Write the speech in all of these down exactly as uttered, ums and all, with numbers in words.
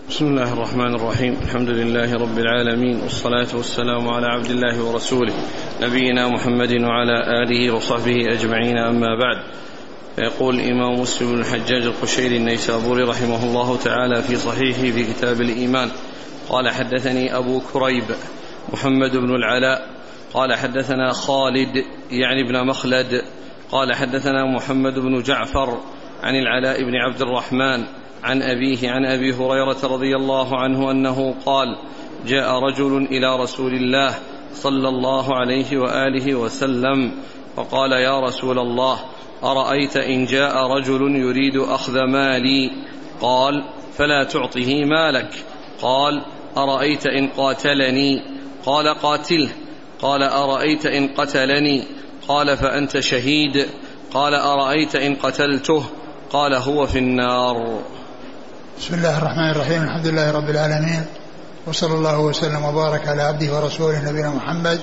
بسم الله الرحمن الرحيم. الحمد لله رب العالمين، والصلاة والسلام على عبد الله ورسوله نبينا محمد وعلى آله وصحبه أجمعين، أما بعد. فيقول الإمام مسلم بن الحجاج القشيري النيسابوري رحمه الله تعالى في صحيحه في كتاب الإيمان قال: حدثني أبو كريب محمد بن العلاء قال: حدثنا خالد يعني ابن مخلد قال: حدثنا محمد بن جعفر عن العلاء بن عبد الرحمن عن أبيه عن أبي هريرة رضي الله عنه أنه قال: جاء رجل إلى رسول الله صلى الله عليه وآله وسلم فقال: يا رسول الله، أرأيت إن جاء رجل يريد أخذ مالي؟ قال: فلا تعطه مالك. قال: أرأيت إن قاتلني؟ قال: قاتله. قال: أرأيت إن قتلني؟ قال: فأنت شهيد. قال: أرأيت إن قتلته؟ قال: هو في النار. بسم الله الرحمن الرحيم. الحمد لله رب العالمين، وصلى الله وسلم وبارك على عبده ورسوله نبينا محمد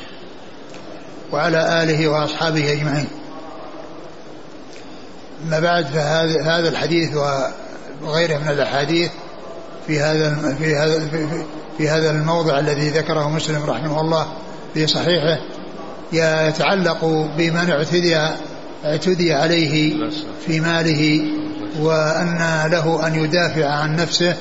وعلى آله وأصحابه أجمعين. ما بعد، فهذا هذا الحديث وغيره من الأحاديث في هذا في هذا في هذا الموضع الذي ذكره مسلم رحمه الله في صحيحه يتعلق بمن اعتدي اعتدي عليه في ماله، وأن له أن يدافع عن نفسه،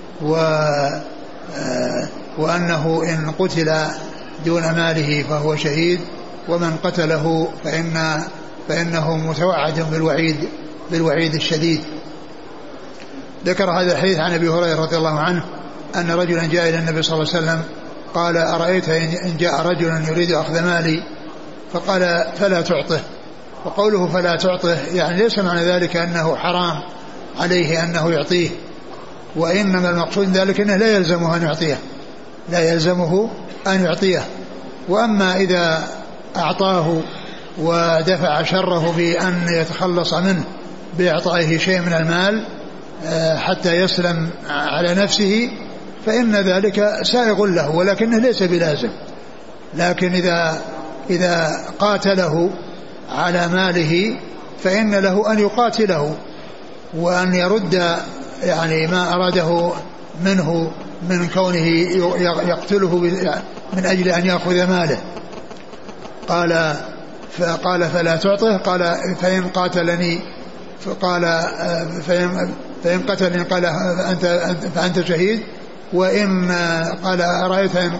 وأنه إن قتل دون ماله فهو شهيد، ومن قتله فإن فإنه متوعد بالوعيد بالوعيد الشديد. ذكر هذا الحديث عن أبي هريرة رضي الله عنه أن رجلا جاء إلى النبي صلى الله عليه وسلم قال: أرأيت إن جاء رجل يريد أخذ مالي؟ فقال: فلا تعطه. وقوله فلا تعطه يعني ليس معنى ذلك أنه حرام عليه أنه يعطيه، وإنما المقصود ذلك أنه لا يلزمه أن يعطيه لا يلزمه أن يعطيه وأما إذا أعطاه ودفع شره بأن يتخلص منه بإعطائه شيء من المال حتى يسلم على نفسه فإن ذلك سائغ له، ولكنه ليس بلازم. لكن إذا إذا قاتله على ماله فإن له أن يقاتله وأن يرد يعني ما أراده منه من كونه يقتله من أجل أن يأخذ ماله. قال فقال: فلا تعطه. قال: فإن قاتلني؟ فقال: فإن, فإن قتلني؟ قال: أنت فأنت شهيد. وإن قال: أرأيت إن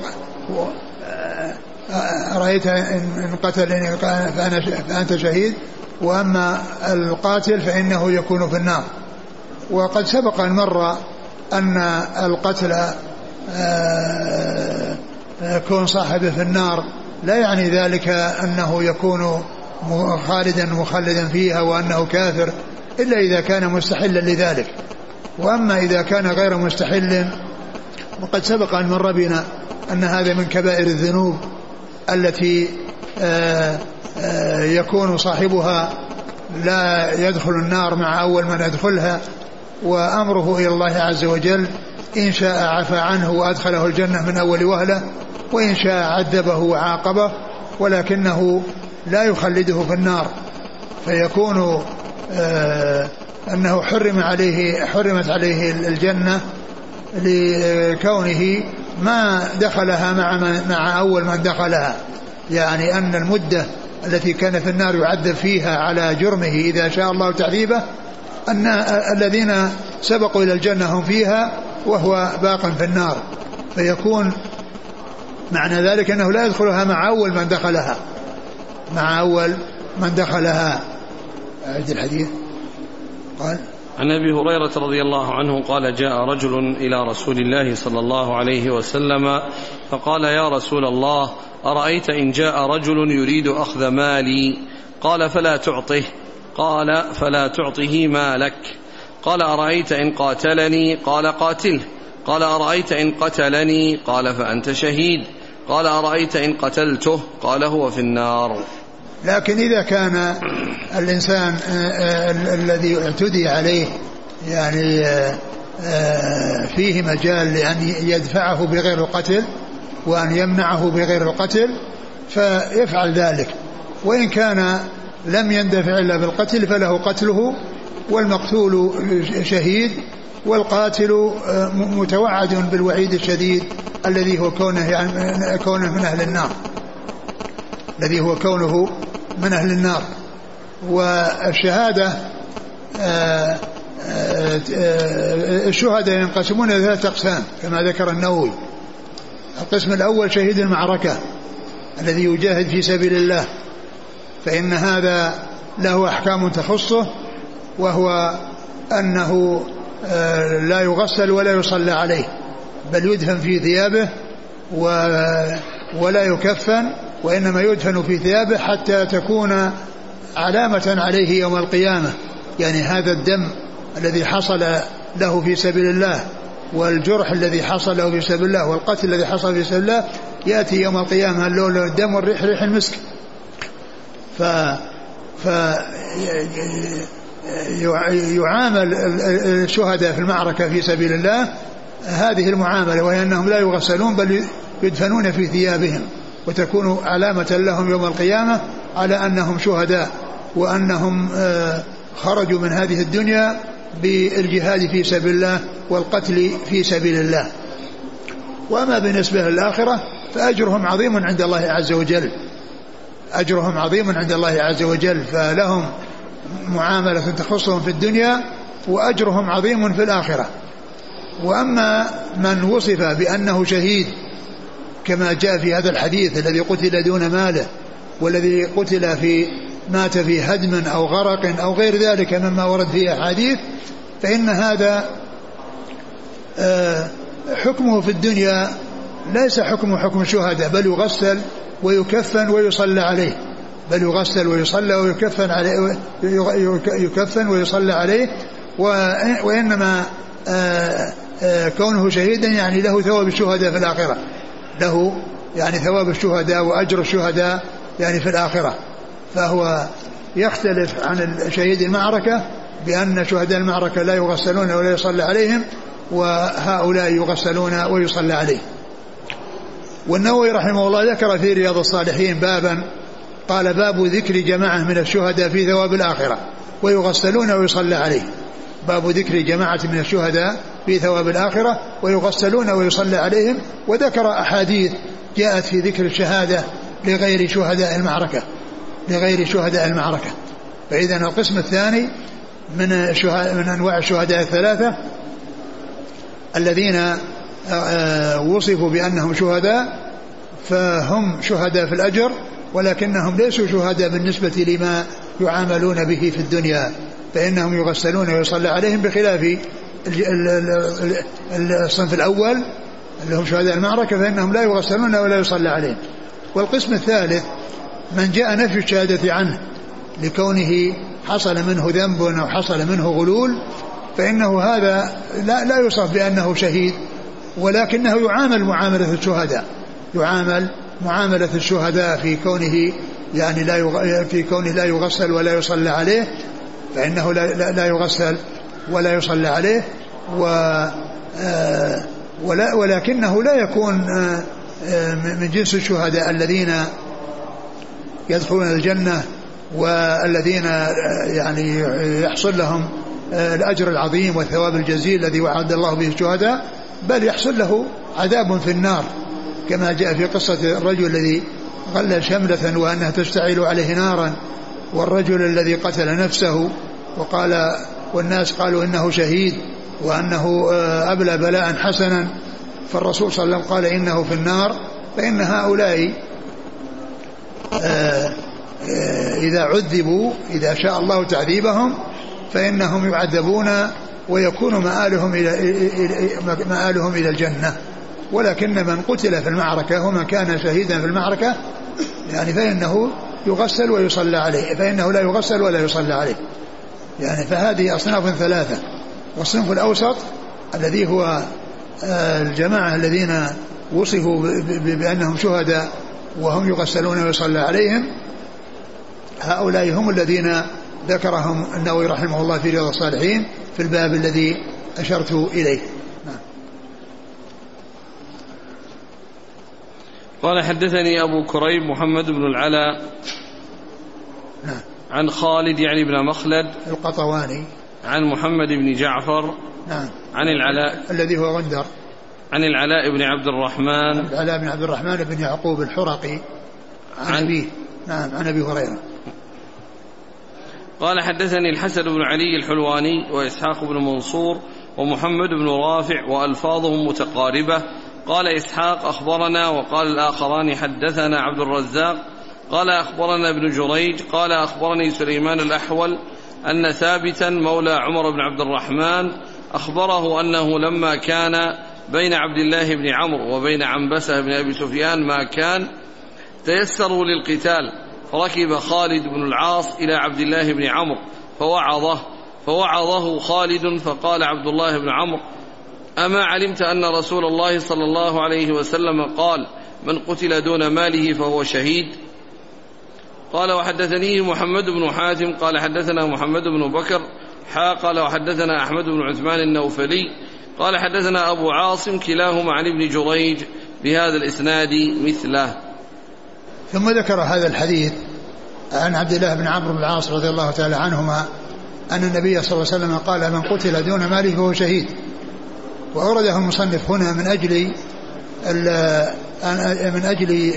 أرأيت إن قتلني؟ فأنا فأنت شهيد. وأما القاتل فإنه يكون في النار. وقد سبق المرة أن القتل يكون صاحبه في النار لا يعني ذلك أنه يكون خالدا مخلدا فيها وأنه كافر، إلا إذا كان مستحلا لذلك. وأما إذا كان غير مستحل، وقد سبق أن مر بنا أن هذا من كبائر الذنوب التي آآ آآ يكون صاحبها لا يدخل النار مع أول من يدخلها، وأمره إلى الله عز وجل، إن شاء عفى عنه وأدخله الجنة من أول وهلة، وإن شاء عذبه وعاقبه، ولكنه لا يخلده في النار، فيكون أنه حرم عليه حرمت عليه الجنة لكونه ما دخلها مع, مع أول من دخلها. يعني أن المدة التي كان في النار يعذب فيها على جرمه إذا شاء الله تعذيبه، أن الذين سبقوا إلى الجنة هم فيها وهو باق في النار، فيكون معنى ذلك أنه لا يدخلها مع أول من دخلها مع أول من دخلها. أعد الحديث. قال: عن أبي هريرة رضي الله عنه قال: جاء رجل إلى رسول الله صلى الله عليه وسلم فقال: يا رسول الله، أرأيت إن جاء رجل يريد أخذ مالي؟ قال: فلا تعطه. قال: فلا تعطه مالك. قال: أرأيت إن قاتلني؟ قال: قاتله. قال: أرأيت إن قتلني؟ قال: فأنت شهيد. قال: أرأيت إن قتلته؟ قال: هو في النار. لكن إذا كان الإنسان الذي اعتدي عليه يعني فيه مجال لأن يدفعه بغير القتل وأن يمنعه بغير القتل فيفعل ذلك، وإن كان لم يندفع إلا بالقتل فله قتله والمقتول شهيد، والقاتل متوعد بالوعيد الشديد الذي هو كونه يعني كونه من أهل النار الذي هو كونه من أهل النار. والشهادة الشهداء ينقسمون إلى ثلاثة أقسام كما ذكر النووي. القسم الأول شهيد المعركة الذي يجاهد في سبيل الله، فإن هذا له أحكام تخصه، وهو أنه لا يغسل ولا يصلى عليه، بل يدفن في ثيابه ولا يكفن، وإنما يدفن في ثيابه حتى تكون علامة عليه يوم القيامة. يعني هذا الدم الذي حصل له في سبيل الله والجرح الذي حصل له في سبيل الله والقتل الذي حصل في سبيل الله يأتي يوم القيامة اللون الدم والريح ريح المسك. ف فيعامل الشهداء في المعركة في سبيل الله هذه المعاملة، وهي أنهم لا يغسلون بل يدفنون في ثيابهم، وتكون علامة لهم يوم القيامة على أنهم شهداء، وأنهم خرجوا من هذه الدنيا بالجهاد في سبيل الله والقتل في سبيل الله. وأما بالنسبة للآخرة فأجرهم عظيم عند الله عز وجل، أجرهم عظيم عند الله عز وجل، فلهم معاملة تخصهم في الدنيا وأجرهم عظيم في الآخرة. وأما من وصف بأنه شهيد كما جاء في هذا الحديث الذي قتل دون ماله، والذي قتل في مات في هدم أو غرق أو غير ذلك مما ورد فيه أحاديث، فإن هذا حكمه في الدنيا ليس حكم حكم الشهداء، بل يغسل ويكفن ويصلى عليه، بل يغسل ويصلى ويكفن عليه يكفن ويصلى عليه. وإنما كونه شهيدا يعني له ثواب الشهداء في الآخرة، له يعني ثواب الشهداء وأجر الشهداء يعني في الآخرة. فهو يختلف عن شهيد المعركة بأن شهداء المعركة لا يغسلون ولا يصلى عليهم، وهؤلاء يغسلون ويصلى عليه. والنووي رحمه الله ذكر في رياض الصالحين بابا قال باب ذكر جماعة من الشهداء في ثواب الآخرة ويغسلون ويصلى عليه، باب ذكر جماعة من الشهداء في ثواب الآخرة ويغسلون ويصلى عليهم. وذكر أحاديث جاءت في ذكر الشهادة لغير شهداء المعركة لغير شهداء المعركة. فإذا القسم الثاني من, من أنواع الشهداء الثلاثة الذين وصفوا بأنهم شهداء، فهم شهداء في الأجر، ولكنهم ليسوا شهداء بالنسبة لما يعاملون به في الدنيا، فإنهم يغسلون ويصلى عليهم، بخلاف الصنف الأول اللي هم شهداء المعركة فإنهم لا يغسلون ولا يصلى عليهم. والقسم الثالث من جاء نفي الشهادة عنه لكونه حصل منه ذنب أو حصل منه غلول، فإنه هذا لا, لا يوصف بأنه شهيد، ولكنه يعامل معاملة الشهداء، يعامل معاملة الشهداء في كونه يعني لا يغ... في كونه لا يغسل ولا يصلى عليه، فإنه لا, لا, لا يغسل ولا يصلى عليه، و... آ... ولا... ولكنه لا يكون آ... آ... من جنس الشهداء الذين يدخلون الجنة والذين يعني يحصل لهم الأجر العظيم والثواب الجزيل الذي وعد الله به الشهداء، بل يحصل له عذاب في النار، كما جاء في قصة الرجل الذي غلل شملة وأنها تشتعل عليه نارا، والرجل الذي قتل نفسه وقال والناس قالوا إنه شهيد وأنه أبلى بلاء حسنا، فالرسول صلى الله عليه وسلم قال إنه في النار. فإن هؤلاء إذا عذبوا إذا شاء الله تعذيبهم فإنهم يعذبون ويكون مآلهم إلى مآلهم إلى الجنة. ولكن من قتل في المعركة ومن كان شهيدا في المعركة يعني فإنه يغسل ويصلى عليه، فإنه لا يغسل ولا يصلى عليه. يعني فهذه أصناف ثلاثة. والصنف الأوسط الذي هو الجماعة الذين وصفوا بأنهم شهداء وهم يغسلون ويصلى عليهم، هؤلاء هم الذين ذكرهم النووي رحمه الله في رياض الصالحين في الباب الذي أشرت إليه. قال حدثني أبو كريب محمد بن العلاء نعم. عن خالد يعني بن مخلد القطواني عن محمد بن جعفر نعم. عن العلاء الذي هو غندر. عن العلاء بن عبد الرحمن العلاء بن عبد الرحمن بن يعقوب الحرقي عن أبيه. نعم عن أبي هريرة. قال حدثني الحسن بن علي الحلواني وإسحاق بن منصور ومحمد بن رافع وألفاظهم متقاربة. قال إسحاق أخبرنا، وقال الآخران حدثنا عبد الرزاق قال أخبرنا ابن جريج قال أخبرني سليمان الأحول أن ثابتا مولى عمر بن عبد الرحمن أخبره أنه لما كان بين عبد الله بن عمرو وبين عنبسة بن أبي سفيان ما كان تيسروا للقتال، فركب خالد بن العاص إلى عبد الله بن عمرو فوعظه فوعظه خالد فقال عبد الله بن عمرو: أما علمت أن رسول الله صلى الله عليه وسلم قال: من قتل دون ماله فهو شهيد؟ قال وحدثني محمد بن حاتم قال حدثنا محمد بن بكر حا قال وحدثنا أحمد بن عثمان النوفلي قال حدثنا أبو عاصم كلاهما عن ابن جريج بهذا الإسناد مثله. ثم ذكر هذا الحديث عن عبد الله بن عمرو بن العاص رضي الله تعالى عنهما أن النبي صلى الله عليه وسلم قال: من قتل دون ماله فهو شهيد. وأورده المصنف هنا من أجل من أجل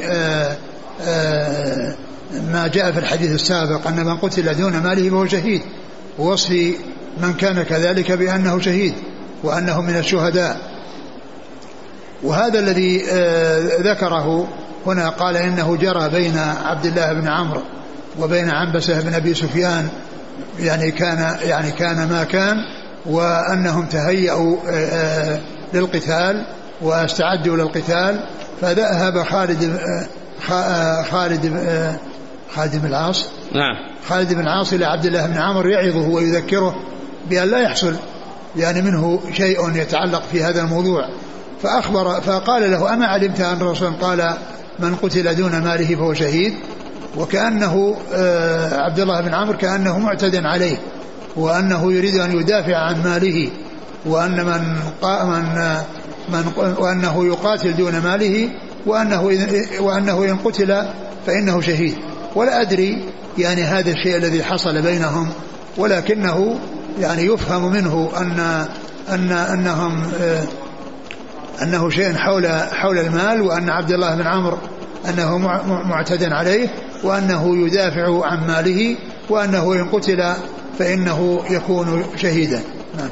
ما جاء في الحديث السابق أن من قتل دون ماله فهو شهيد، ووصف من كان كذلك بأنه شهيد وأنه من الشهداء. وهذا الذي ذكره هنا قال إنه جرى بين عبد الله بن عمرو وبين عنبسة بن أبي سفيان، يعني كان يعني كان ما كان، وأنهم تهيأوا للقتال واستعدوا للقتال، فذهب خالد خالد خالد بن العاص نعم خالد بن العاص إلى عبد الله بن عمرو يعظه ويذكره بأن لا يحصل يعني منه شيء يتعلق في هذا الموضوع. فأخبر فقال له: أما علمت أن الرسول قال: من قتل دون ماله فهو شهيد؟ وكأنه عبد الله بن عمرو كأنه معتد عليه، وأنه يريد أن يدافع عن ماله، وأن من من من وأنه يقاتل دون ماله، وأنه وأنه إن قتل فإنه شهيد. ولا أدري يعني هذا الشيء الذي حصل بينهم، ولكنه يعني يفهم منه أن أن أنهم أنه شيء حول حول المال، وأن عبد الله بن عمرو أنه معتد عليه، وأنه يدافع عن ماله، وأنه إن قتل فإنه يكون شهيدا. نعم.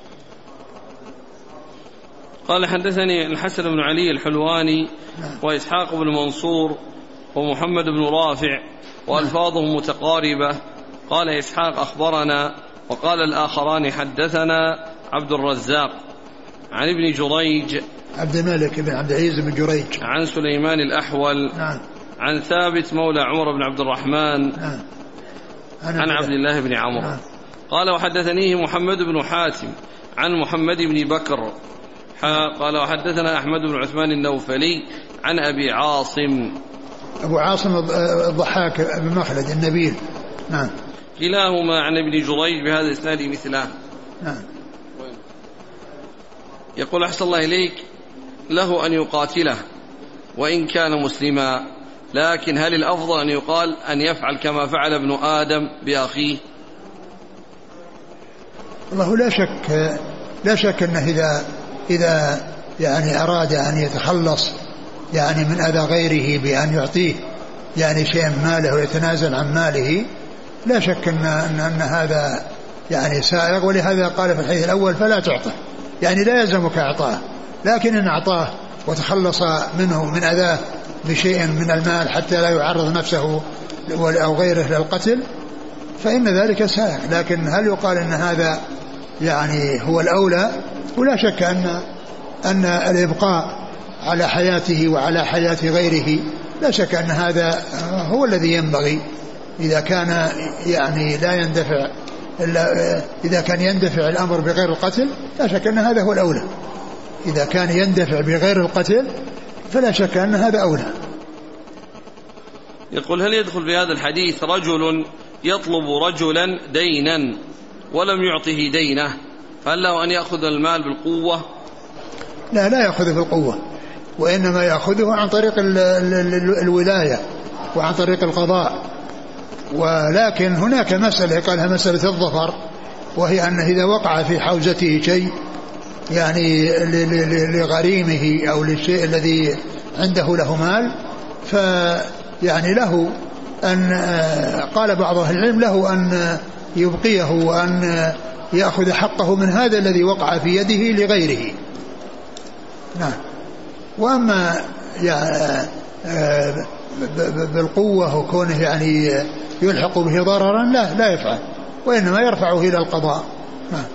قال حدثني الحسن بن علي الحلواني وإسحاق بن منصور ومحمد بن رافع وألفاظهم متقاربة. قال إسحاق أخبرنا، وقال الآخران حدثنا عبد الرزاق عن ابن جريج عبد الملك بن عبد العزيز بن جريج عن سليمان الأحول نعم. عن ثابت مولى عمر بن عبد الرحمن نعم. عن, عن عبد الله بن عمر نعم. قال وحدثنيه محمد بن حاتم عن محمد بن بكر قال وحدثنا أحمد بن عثمان النوفلي عن أبي عاصم أبو عاصم الضحاك بن مخلد النبيل نعم. كلاهما عن ابن جريج بهذا الإسناد مثله. نعم. يقول أحسن الله إليك: له أن يقاتله وإن كان مسلما، لكن هل الأفضل أن يقال أن يفعل كما فعل ابن آدم بأخيه؟ الله لا شك لا شك أنه إذا إذا يعني أراد أن يتخلص يعني من أذى غيره بأن يعطيه يعني شيء ماله ويتنازل عن ماله، لا شك أن, أن, أن هذا يعني سائغ. ولهذا قال في الحديث الأول: فلا تعطه، يعني لا يلزمك أعطاه، لكن إن أعطاه وتخلص منه من أذاه بشيء من المال حتى لا يعرض نفسه أو غيره للقتل فإن ذلك سائغ. لكن هل يقال أن هذا يعني هو الأولى؟ ولا شك أن أن الإبقاء على حياته وعلى حياة غيره لا شك أن هذا هو الذي ينبغي، إذا كان يعني لا يندفع إذا كان يندفع الأمر بغير القتل لا شك أن هذا هو الأولى. إذا كان يندفع بغير القتل فلا شك أن هذا أولى. يقول: هل يدخل في هذا الحديث رجل يطلب رجلا دينا ولم يعطه دينه، فهل له أن يأخذ المال بالقوة؟ لا لا يأخذه بالقوة، وإنما يأخذه عن طريق ال ال ال الولاية وعن طريق القضاء. ولكن هناك مسألة قالها مسألة الظفر، وهي أنه إذا وقع في حوزته شيء يعني لغريمه أو للشيء الذي عنده له مال، فيعني له أن قال بعض أهل العلم له أن يبقيه وأن يأخذ حقه من هذا الذي وقع في يده لغيره. نعم. وأما يعني بالقوة وكونه يعني يلحق به ضررا لا لا يفعل، وإنما يرفعه إلى القضاء. نعم.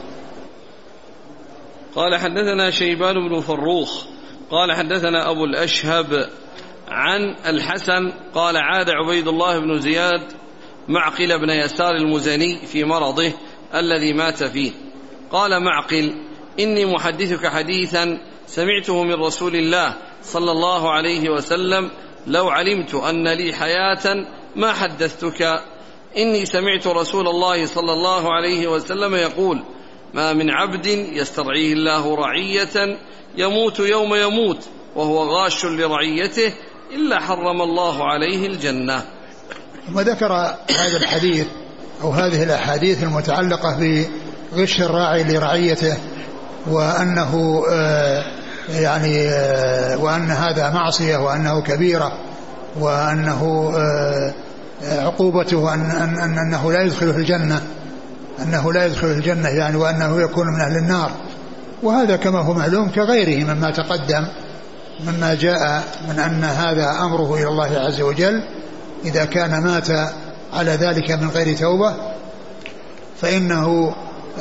قال حدثنا شيبان بن فروخ قال حدثنا أبو الأشهب عن الحسن قال عاد عبيد الله بن زياد معقل بن يسار المزني في مرضه الذي مات فيه. قال معقل: إني محدثك حديثا سمعته من رسول الله صلى الله عليه وسلم لو علمت أن لي حياة ما حدثتك. إني سمعت رسول الله صلى الله عليه وسلم يقول: ما من عبد يسترعيه الله رعية يموت يوم يموت وهو غاش لرعيته إلا حرم الله عليه الجنة. ثم ذكر هذا الحديث أو هذه الأحاديث المتعلقة بغش الراعي لرعيته، وأنه يعني وأن هذا معصية وأنه كبيرة، وأنه عقوبته أن أن أنه لا يدخله الجنة أنه لا يدخله الجنة يعني وأنه يكون من أهل النار. وهذا كما هو معلوم كغيره مما تقدم مما جاء من أن هذا أمره إلى الله عز وجل. إذا كان مات على ذلك من غير توبة فإنه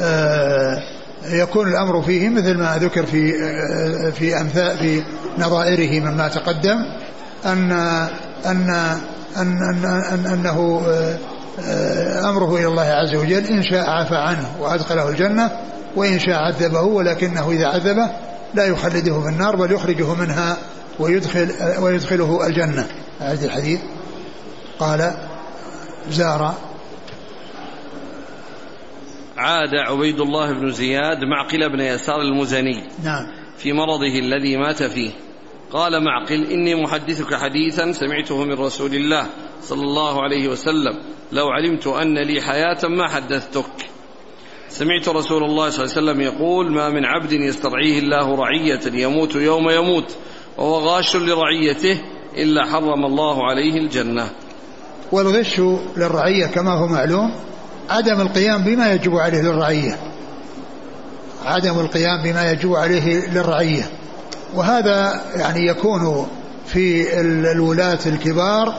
يكون الأمر فيه مثل ما ذكر في في أمثال في نظائره مما تقدم، أن أن أن أن أنه أمره إلى الله عز وجل إن شاء عفى عنه وأدخله الجنة، وإن شاء عذبه، ولكنه إذا عذبه لا يخلده في النار بل يخرجه منها ويدخل ويدخله الجنة. هذا الحديث. قال: زار عاد عبيد الله بن زياد معقل بن يسار المزني نعم في مرضه الذي مات فيه. قال معقل: إني محدثك حديثا سمعته من رسول الله صلى الله عليه وسلم لو علمت أن لي حياة ما حدثتك. سمعت رسول الله صلى الله عليه وسلم يقول: ما من عبد يسترعيه الله رعية يموت يوم يموت وهو غاش لرعيته إلا حرم الله عليه الجنة. والغش للرعية كما هو معلوم عدم القيام بما يجب عليه للرعية عدم القيام بما يجب عليه للرعية وهذا يعني يكون في الولاة الكبار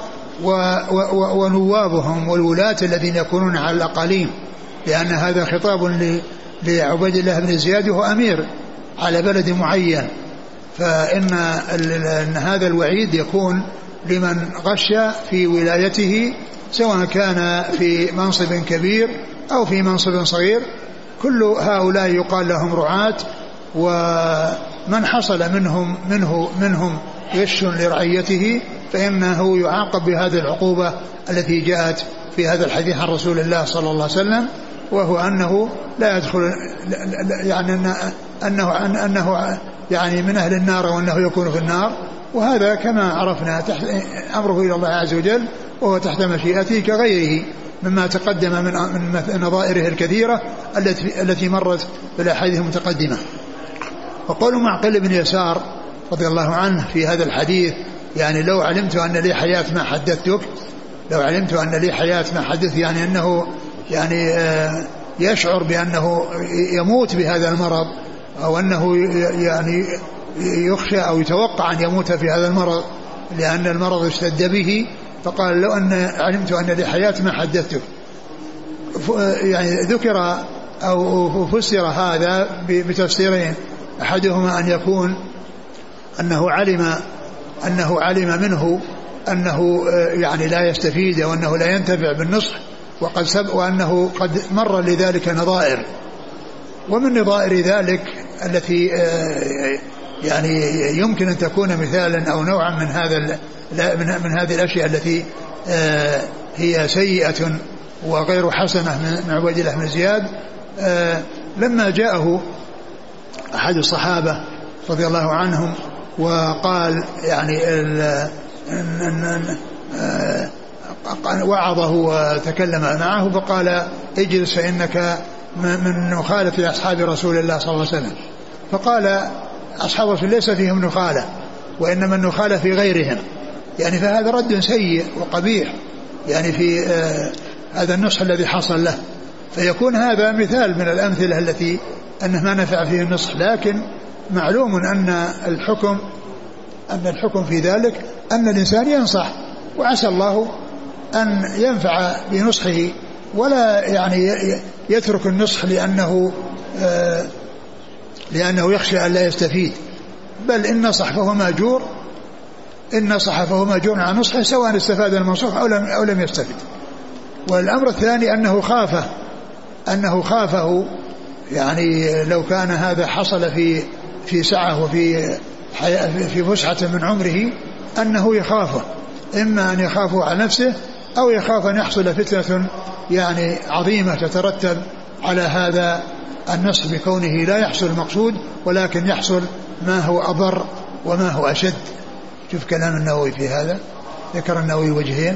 ونوابهم والولاة الذين يكونون على الأقاليم، لأن هذا خطاب لعبيد الله بن زياد وهو أمير على بلد معين، فإن هذا الوعيد يكون لمن غش في ولايته سواء كان في منصب كبير أو في منصب صغير. كل هؤلاء يقال لهم رعاة، ومن حصل منهم منه منهم غش لرعيته فإنه يعاقب بهذه العقوبة التي جاءت في هذا الحديث عن رسول الله صلى الله عليه وسلم، وهو أنه لا يدخل يعني أنه أنه يعني من أهل النار وأنه يكون في النار. وهذا كما عرفنا تحت أمره إلى الله عز وجل وهو تحت مشيئته كغيره مما تقدم من نظائره الكثيرة التي التي مرت في الأحاديث المتقدمة. وقول معقل بن يسار رضي الله عنه في هذا الحديث يعني لو علمت أن لي حياة ما حدثتك، لو علمت أن لي حياة ما حدث، يعني أنه يعني يشعر بأنه يموت بهذا المرض أو أنه يعني يخشى أو يتوقع أن يموت في هذا المرض لأن المرض اشتد به، فقال لو أن علمت أن لي حياة ما حدثتك. يعني ذكر أو فسر هذا بتفسيرين، أحدهما أن يكون أنه علم أنه علم منه أنه يعني لا يستفيد وأنه لا ينتفع بالنصح، وقد سب وأنه قد مر لذلك نظائر، ومن نظائر ذلك التي يعني يمكن أن تكون مثالا أو نوعا من هذا من هذه الأشياء التي هي سيئة وغير حسنة من عبيد الله بن زياد. لما جاءه أحد الصحابة رضي الله عنهم وقال يعني وعظه وتكلم معه فقال: اجلس فإنك من مخالف أصحاب رسول الله صلى الله عليه وسلم، فقال أصحاب الرسول ليس فيهم نخالة وإنما النخالة في غيرهم، يعني فهذا رد سيء وقبيح يعني في آه هذا النصح الذي حصل له. فيكون هذا مثال من الأمثلة التي أنه ما نفع فيه النصح، لكن معلوم أن الحكم أن الحكم في ذلك أن الإنسان ينصح، وعسى الله أن ينفع بنصحه ولا يعني يترك النصح لأنه آه لأنه يخشى أن لا يستفيد، بل إن نصح فهو مأجور إن نصح فهو مأجور عن نصحه سواء استفاد المنصوح أو لم, أو لم يستفد. والأمر الثاني أنه خافه أنه خافه يعني لو كان هذا حصل في في سعة وفي في فسحة من عمره أنه يخافه، إما أن يخافه على نفسه أو يخاف أن يحصل فتنة يعني عظيمة تترتب على هذا النصح بكونه لا يحصل المقصود ولكن يحصل ما هو أضر وما هو أشد. شوف كلام النووي في هذا، ذكر النووي وجهين.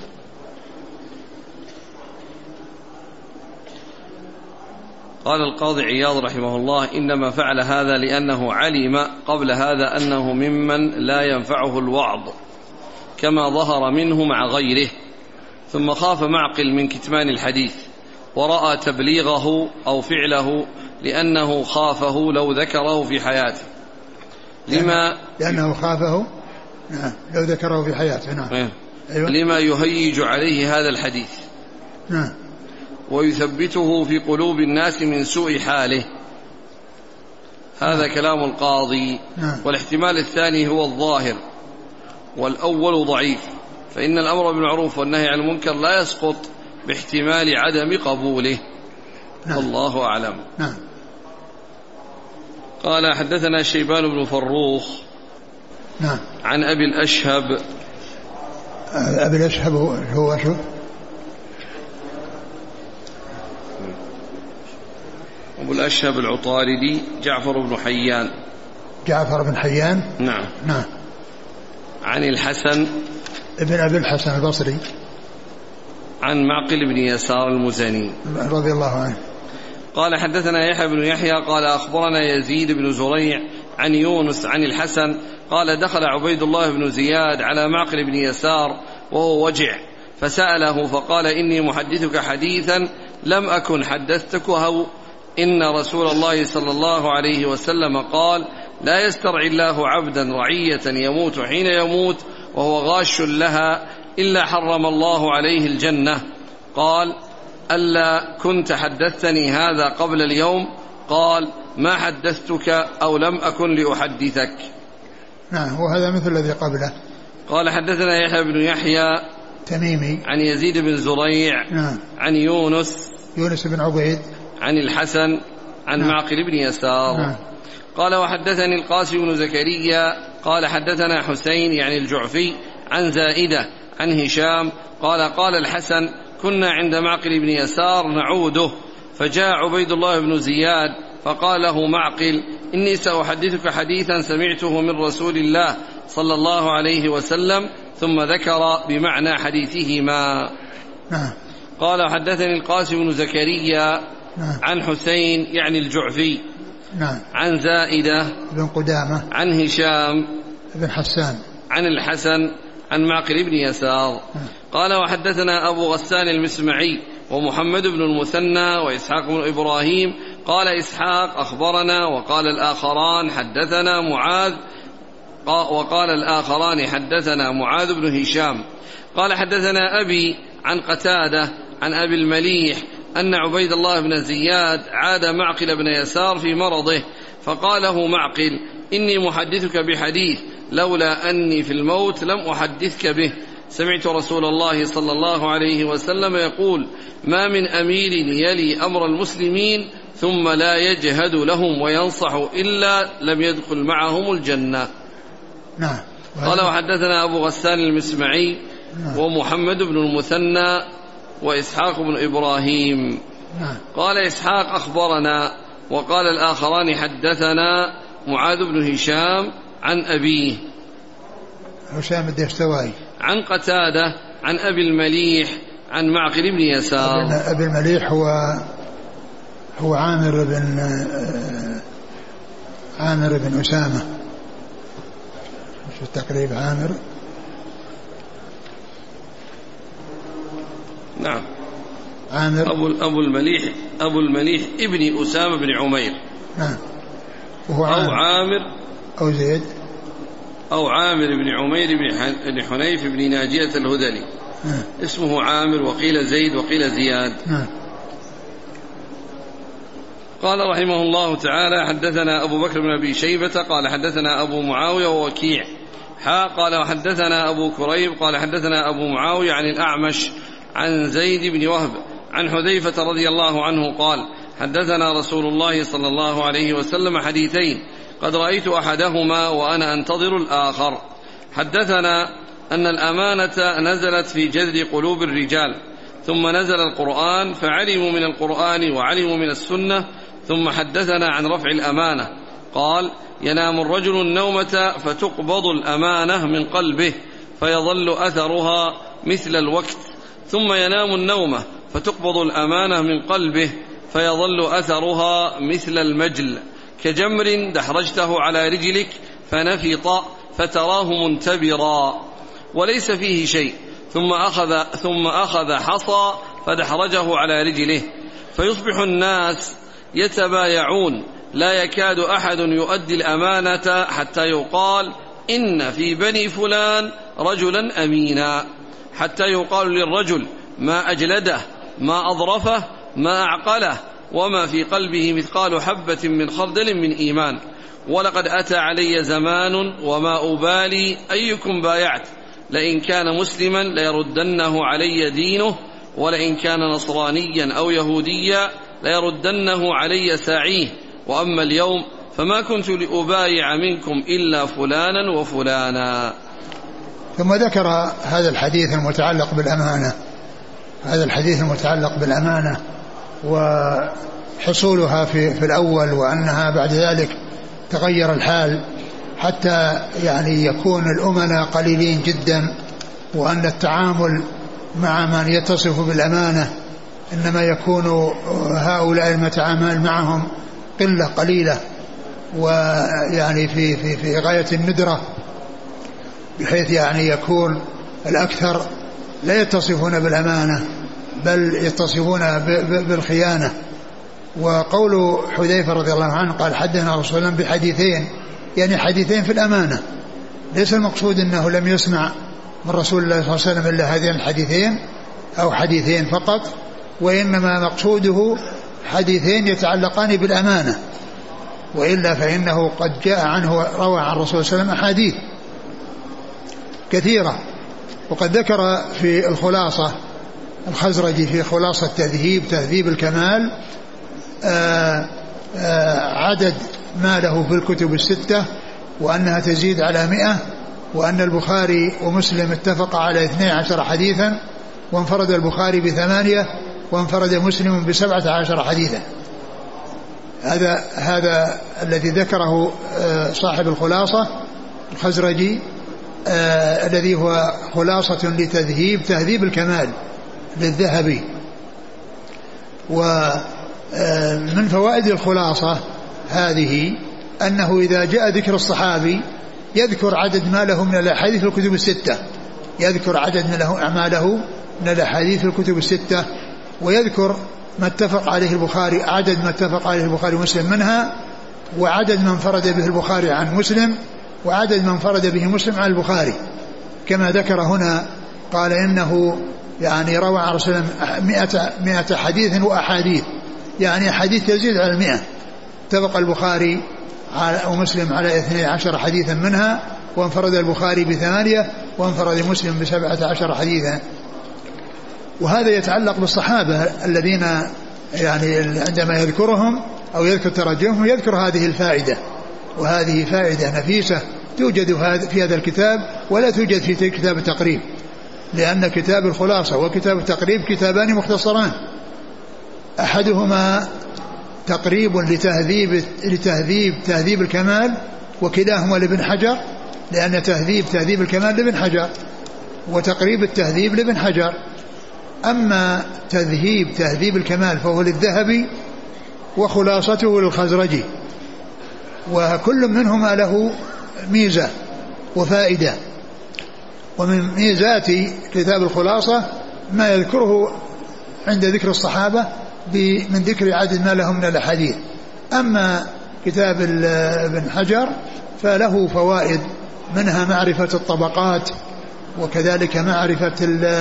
قال القاضي عياض رحمه الله: إنما فعل هذا لأنه علم قبل هذا أنه ممن لا ينفعه الوعظ كما ظهر منه مع غيره، ثم خاف معقل من كتمان الحديث ورأى تبليغه أو فعله لأنه خافه لو ذكره في حياته لما لأنه خافه نعم لو ذكره في حياته نعم أيوة. لما يهيج عليه هذا الحديث نعم ويثبته في قلوب الناس من سوء حاله. هذا نعم. كلام القاضي نعم. والاحتمال الثاني هو الظاهر والأول ضعيف، فإن الأمر بالمعروف والنهي عن المنكر لا يسقط باحتمال عدم قبوله. نعم. الله أعلم. نعم. قال: حدثنا شيبان بن فروخ نعم. عن أبي الأشهب. أبي الأشهب هو شو؟ أبو الأشهب العطاردي جعفر بن حيان. جعفر بن حيان نعم. نعم. عن الحسن ابن أبي الحسن البصري عن معقل بن يسار المزني رضي الله عنه قال: حدثنا يحيى بن يحيى قال: أخبرنا يزيد بن زريع عن يونس عن الحسن قال: دخل عبيد الله بن زياد على معقل بن يسار وهو وجع فسأله فقال: إني محدثك حديثا لم أكن حدثتكه، إن رسول الله صلى الله عليه وسلم قال: لا يسترعي الله عبدا رعية يموت حين يموت وهو غاش لها إلا حرم الله عليه الجنة. قال: ألا كنت حدثتني هذا قبل اليوم؟ قال: ما حدثتك أو لم أكن لأحدثك. نعم. وهذا مثل الذي قبله. قال: حدثنا يحيى بن يحيى تميمي عن يزيد بن زريع نعم. عن يونس يونس بن عبيد عن الحسن عن نعم. معقل بن يسار نعم. قال: وحدثني القاسم بن زكريا قال: حدثنا حسين يعني الجعفي عن زائدة عن هشام قال: قال الحسن: كنا عند معقل بن يسار نعوده، فجاء عبيد الله بن زياد فقال له معقل: إني سأحدثك حديثا سمعته من رسول الله صلى الله عليه وسلم، ثم ذكر بمعنى حديثهما. نعم. قال: حدثني القاسم بن زكريا نعم. عن حسين يعني الجعفي نعم. عن زائدة بن قدامة عن هشام بن حسان عن الحسن عن معقل بن يسار. نعم. قال: وحدثنا أبو غسان المسمعي ومحمد بن المثنى وإسحاق بن إبراهيم. قال إسحاق: أخبرنا، وقال الآخران حدثنا معاذ، وقال الآخران حدثنا معاذ بن هشام. قال: حدثنا أبي عن قتادة عن أبي المليح أن عبيد الله بن زياد عاد معقل بن يسار في مرضه، فقال له معقل: إني محدثك بحديث لولا أني في الموت لم أحدثك به، سمعت رسول الله صلى الله عليه وسلم يقول: ما من أمير يلي أمر المسلمين ثم لا يجهد لهم وينصح إلا لم يدخل معهم الجنة. نعم. قال: وحدثنا أبو غسان المسمعي نعم. ومحمد بن المثنى وإسحاق بن إبراهيم. نعم. قال إسحاق: أخبرنا، وقال الآخران حدثنا معاذ بن هشام عن أبيه هشام الدستوائي عن قتادة عن أبي المليح عن معقل بن يسار. أبي المليح هو هو عامر بن عامر بن أسامة. شو التقريب؟ عامر نعم عامر أبو, أبو المليح أبو المليح ابن أسامة بن عمير. نعم. وهو أو عامر, عامر أو زيد أو عامر بن عمير بن حنيف بن ناجية الهذلي. نعم. اسمه عامر، وقيل زيد وقيل زياد. نعم. قال رحمه الله تعالى: حدثنا أبو بكر بن أبي شيبة قال حدثنا أبو معاوية ووكيع حا قال وحدثنا أبو كريب قال حدثنا أبو معاوية عن الأعمش عن زيد بن وهب عن حذيفة رضي الله عنه قال: حدثنا رسول الله صلى الله عليه وسلم حديثين قد رأيت أحدهما وأنا أنتظر الآخر. حدثنا أن الأمانة نزلت في جذر قلوب الرجال، ثم نزل القرآن فعلموا من القرآن وعلموا من السنة، ثم حدثنا عن رفع الأمانة قال: ينام الرجل النومة فتقبض الأمانة من قلبه فيظل أثرها مثل الوقت، ثم ينام النومة فتقبض الأمانة من قلبه فيظل أثرها مثل المجل، كجمر دحرجته على رجلك فنفط فتراه منتبرا وليس فيه شيء، ثم أخذ, ثم أخذ حصى فدحرجه على رجله، فيصبح الناس يتبايعون لا يكاد أحد يؤدي الأمانة حتى يقال: إن في بني فلان رجلا أمينا، حتى يقال للرجل: ما أجلده، ما أظرفه، ما أعقله، وما في قلبه مثقال حبة من خردل من إيمان. ولقد أتى علي زمان وما أبالي أيكم بايعت، لئن كان مسلما ليردنه علي دينه، ولئن كان نصرانيا أو يهوديا ليردنه علي ساعيه، وأما اليوم فما كنت لأبايع منكم إلا فلانا وفلانا. ثم ذكر هذا الحديث المتعلق بالأمانة هذا الحديث المتعلق بالأمانة وحصولها في, في الأول، وأنها بعد ذلك تغير الحال حتى يعني يكون الأمناء قليلين جدا، وأن التعامل مع من يتصف بالأمانة إنما يكون هؤلاء المتعامل معهم قلة قليلة، ويعني في, في, في غاية الندرة، بحيث يعني يكون الأكثر لا يتصفون بالأمانة بل يتصفون بالخيانة. وقول حذيفة رضي الله عنه قال: حدثنا رسول الله بحديثين، يعني حديثين في الأمانة، ليس المقصود أنه لم يسمع من رسول الله صلى الله عليه وسلم إلا هذين الحديثين أو حديثين فقط، وإنما مقصوده حديثين يتعلقان بالأمانة، وإلا فإنه قد جاء عنه روى عن الرسول صلى الله عليه وسلم أحاديث كثيرة. وقد ذكر في الخلاصة الخزرجي في خلاصة تذهيب تهذيب الكمال آآ آآ عدد ما له في الكتب الستة، وأنها تزيد على مئة، وأن البخاري ومسلم اتفق على اثني عشر حديثا، وانفرد البخاري بثمانية، وانفرد مسلم بسبعة عشر حديثا. هذا هذا الذي ذكره صاحب الخلاصة الخزرجي آه الذي هو خلاصة لتذهيب تهذيب الكمال للذهبي. ومن فوائد الخلاصة هذه أنه إذا جاء ذكر الصحابي يذكر عدد ما له من الأحاديث في الكتب الستة، يذكر عدد ما له أعماله من الأحاديث في الكتب الستة، ويذكر ما اتفق عليه البخاري، عدد ما اتفق عليه البخاري ومسلم منها، وعدد من انفرد به البخاري عن مسلم، وعدد من انفرد به مسلم عن البخاري، كما ذكر هنا قال إنه يعني روى عن رسول الله مئة, مئة حديث وأحاديث، يعني حديث يزيد على المئة. اتفق البخاري ومسلم على اثني عشر حديثا منها، وانفرد البخاري بثمانية، وانفرد مسلم بسبعة عشر حديثا. وهذا يتعلق بالصحابة الذين يعني عندما يذكرهم أو يذكر تراجمهم يذكر هذه الفائدة، وهذه فائدة نفيسة توجد في هذا الكتاب ولا توجد في كتاب التقريب، لأن كتاب الخلاصة وكتاب التقريب كتابان مختصران، أحدهما تقريب لتهذيب لتهذيب تهذيب الكمال، وكلاهما لابن حجر، لأن تهذيب تهذيب الكمال لابن حجر، وتقريب التهذيب لابن حجر. أما تذهيب تهذيب الكمال فهو للذهبي، وخلاصته للخزرجي. وكل منهما له ميزة وفائدة. ومن ميزات كتاب الخلاصة ما يذكره عند ذكر الصحابة من ذكر عدد ما لهم من الأحاديث. أما كتاب ابن حجر فله فوائد، منها معرفة الطبقات، وكذلك معرفة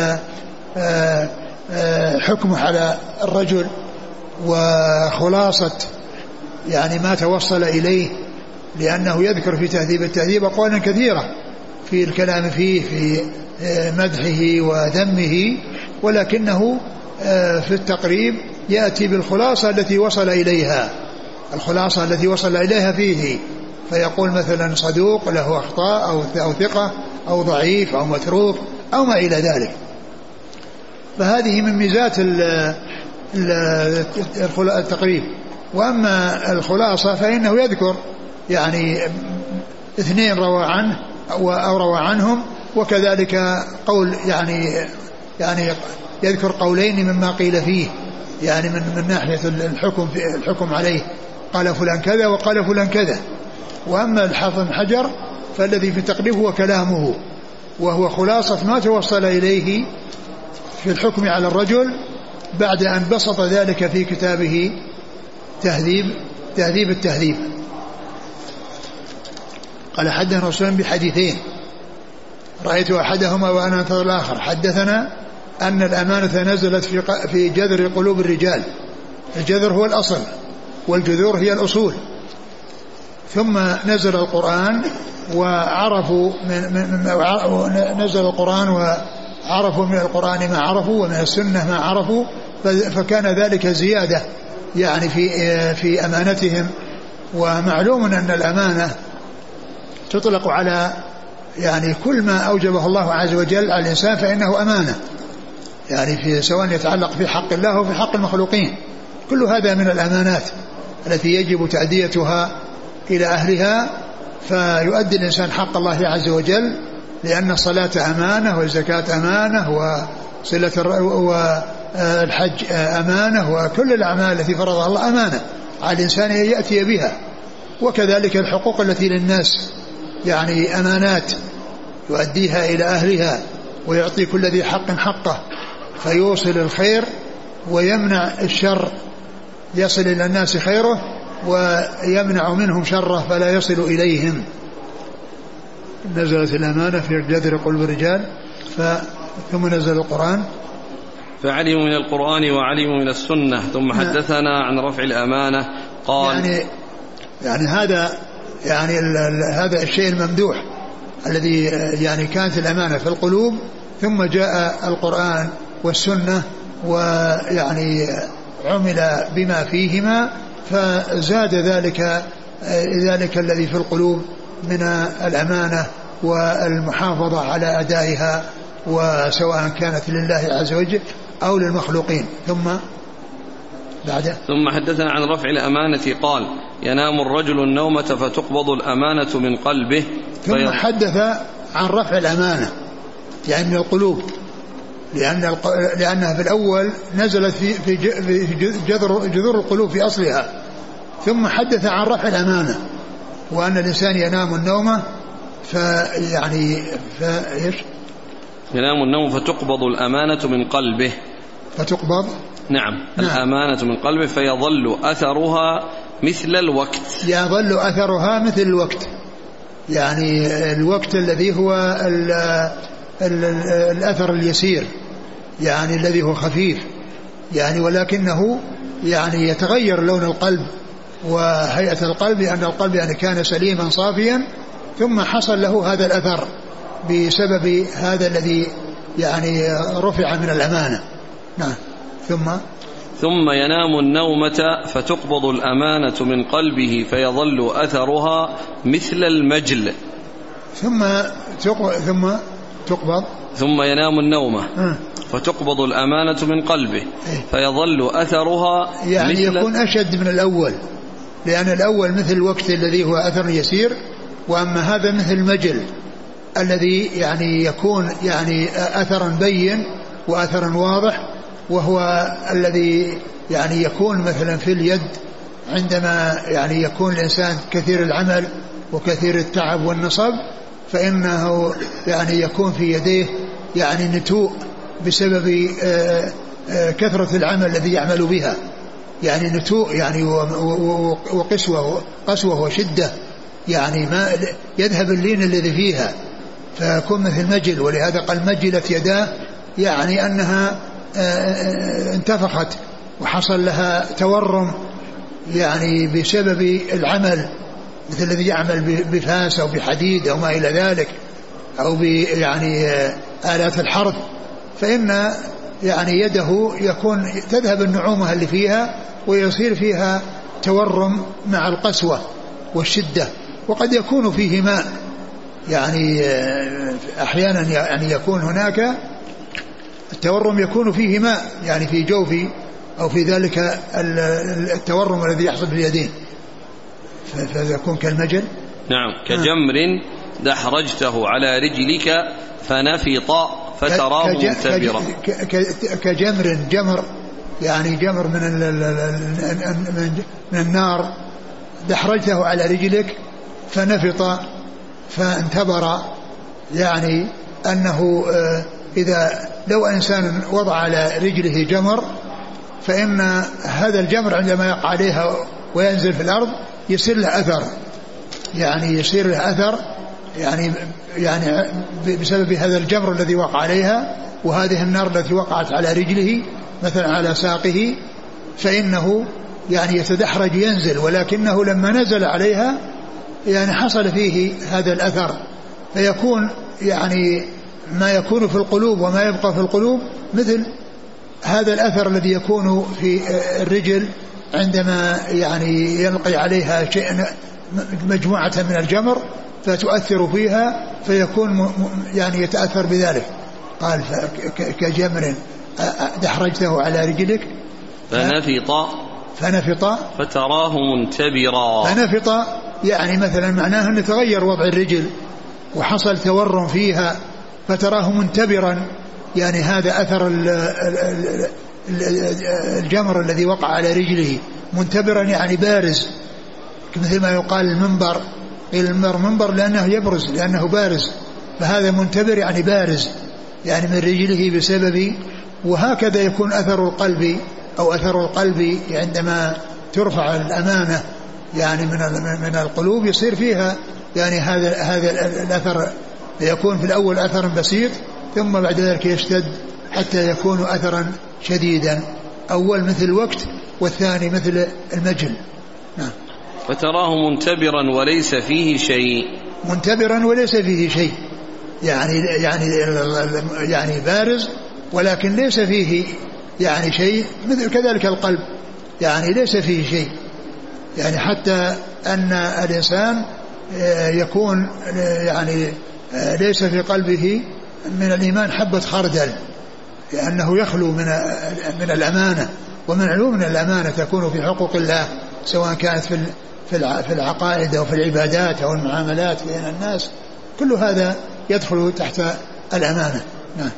حكمه على الرجل، وخلاصة يعني ما توصل إليه، لأنه يذكر في تهذيب التهذيب أقوالا كثيرة في الكلام فيه في مدحه وذمه، ولكنه في التقريب يأتي بالخلاصة التي وصل إليها، الخلاصة التي وصل إليها فيه، فيقول مثلا صدوق له أخطاء أو أو ثقة أو ضعيف أو متروك أو ما إلى ذلك. فهذه من ميزات التقريب. وأما الخلاصة فإنه يذكر يعني اثنين روى عنه أو روى عنهم، وكذلك قول يعني يعني يذكر قولين مما قيل فيه، يعني من من ناحية الحكم في الحكم عليه، قال فلان كذا وقال فلان كذا. وأما الحافظ بن حجر فالذي في التقريب هو كلامه، وهو خلاصة ما توصل إليه في الحكم على الرجل بعد أن بسط ذلك في كتابه تهذيب تهذيب التهذيب. قال حدثنا رسول بحديثين رأيت أحدهما وأنا أنتظر الآخر. حدثنا أن الأمانة نزلت في في جذر قلوب الرجال. الجذر هو الأصل والجذور هي الأصول. ثم نزل القرآن وعرفوا من, من نزل القرآن وعرفوا من القرآن ما عرفوا ومن السنة ما عرفوا، فكان ذلك زيادة يعني في في أمانتهم. ومعلوم أن الأمانة تطلق على يعني كل ما أوجبه الله عز وجل على الإنسان فإنه أمانة، يعني في سواء يتعلق في حق الله أو في حق المخلوقين، كل هذا من الأمانات التي يجب تأديتها إلى أهلها، فيؤدي الإنسان حق الله عز وجل، لأن الصلاة أمانة والزكاة أمانة وصلة والحج أمانة، وكل الأعمال التي فرضها الله أمانة على الإنسان يأتي بها. وكذلك الحقوق التي للناس يعني أمانات يؤديها إلى أهلها، ويعطي كل ذي حق حقه، فيوصل الخير ويمنع الشر، يصل إلى الناس خيره ويمنع منهم شره فلا يصل إليهم. نزلت الأمانة في جذر قلوب الرجال. ثم نزل القرآن فعلموا من القرآن وعلموا من السنة. ثم حدثنا عن رفع الأمانة قال يعني, يعني هذا يعني هذا الشيء الممدوح الذي يعني كانت الأمانة في القلوب، ثم جاء القرآن والسنة ويعني عمل بما فيهما، فزاد ذلك ذلك الذي في القلوب من الأمانة والمحافظة على أدائها، وسواء كانت لله عز وجل أو للمخلوقين. ثم بعده ثم حدثنا عن رفع الأمانة قال ينام الرجل النومة فتقبض الأمانة من قلبه. ثم حدث عن رفع الأمانة يعني من القلوب، لأن لأنها في الأول نزلت في في جذر جذور القلوب في أصلها. ثم حدث عن رفع الأمانة وأن الإنسان ينام النومة فيعني فإيش ينام النوم فتقبض الأمانة من قلبه. فتقبض نعم, نعم. الأمانة من قلبه فيظل أثرها مثل الوقت. يظل أثرها مثل الوقت، يعني الوقت الذي هو ال ال الأثر اليسير، يعني الذي هو خفيف، يعني ولكنه يعني يتغير لون القلب وهيئة القلب، لأن القلب يعني كان سليما صافيا ثم حصل له هذا الأثر بسبب هذا الذي يعني رفع من الأمانة. نعم. ثم ثم ينام النومة فتقبض الأمانة من قلبه فيظل أثرها مثل المجل. ثم تقبض ثم تقبض ثم ينام النومة م. فتقبض الأمانة من قلبه فيظل أثرها يعني مثل يكون أشد من الأول، لأن الأول مثل الوقت الذي هو أثر يسير، وأما هذا مثل المجل الذي يعني يكون يعني أثرا بين وأثرا واضح، وهو الذي يعني يكون مثلا في اليد عندما يعني يكون الإنسان كثير العمل وكثير التعب والنصب فإنه يعني يكون في يديه يعني نتوء بسبب كثرة العمل الذي يعمل بها، يعني نتوء يعني وقسوة قسوة وشدة، يعني ما يذهب اللين الذي فيها فيكون مثل مجل. ولهذا قال مجلت يداه، يعني أنها انتفخت وحصل لها تورم يعني بسبب العمل، مثل الذي يعمل بفاس أو بحديد أو ما إلى ذلك أو يعني آلات الحرث، فإن يعني يده يكون تذهب النعومة اللي فيها ويصير فيها تورم مع القسوة والشدة. وقد يكون فيه ماء، يعني أحيانا يعني يكون هناك التورم يكون فيه ماء يعني في جوفي أو في ذلك التورم الذي يحصل في اليدين فيكون كالمجل. نعم كجمر دحرجته على رجلك فنفط فتراه منتبرا. كجمر جمر يعني جمر من من النار دحرجته على رجلك فنفط فانتبر، يعني أنه إذا لو إنسان وضع على رجله جمر فإن هذا الجمر عندما يقع عليها وينزل في الأرض يصير له أثر، يعني يصير له أثر يعني يعني بسبب هذا الجمر الذي وقع عليها وهذه النار التي وقعت على رجله مثلا على ساقه، فإنه يعني يتدحرج ينزل، ولكنه لما نزل عليها يعني حصل فيه هذا الأثر، فيكون يعني ما يكون في القلوب وما يبقى في القلوب مثل هذا الأثر الذي يكون في الرجل عندما يعني يلقي عليها شيء مجموعة من الجمر فتؤثر فيها فيكون يعني يتأثر بذلك. قال كجمر دحرجته على رجلك فنفط فنفط فتراه منتبرا. فنفط يعني مثلا معناه أن تغير وضع الرجل وحصل تورم فيها فتراه منتبرا، يعني هذا أثر الجمر الذي وقع على رجله منتبرا يعني بارز، مثل ما يقال المنبر، المنبر منبر لأنه يبرز لأنه بارز، فهذا منتبر يعني بارز يعني من رجله بسبب. وهكذا يكون أثر القلب أو أثر القلب عندما ترفع الأمانة يعني من من القلوب يصير فيها يعني هذا هذا الأثر، يكون في الأول أثرا بسيط ثم بعد ذلك يشتد حتى يكون أثرا شديدا، أول مثل الوقت والثاني مثل المجل. نعم. فتراه منتبرا وليس فيه شيء. منتبرا وليس فيه شيء يعني يعني يعني بارز ولكن ليس فيه يعني شيء، مثل كذلك القلب يعني ليس فيه شيء، يعني حتى أن الإنسان يكون يعني ليس في قلبه من الإيمان حبة خردل، لأنه يخلو من من الأمانة، ومن علوم من الأمانة تكون في حقوق الله سواء كانت في في العقائد أو في العبادات أو المعاملات بين الناس، كل هذا يدخل تحت الأمانة. نعم.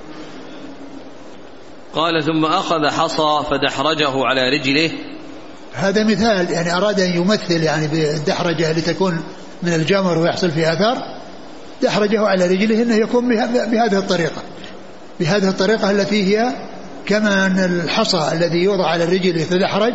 قال ثم أخذ حصى فدحرجه على رجله. هذا مثال يعني أراد أن يمثل يعني بالدحرجة لتكون من الجمر ويحصل فيه أثر، دحرجه على رجله إنه يكون بهذه الطريقة بهذه الطريقة التي هي كما أن الحصى الذي يوضع على الرجل يتدحرج،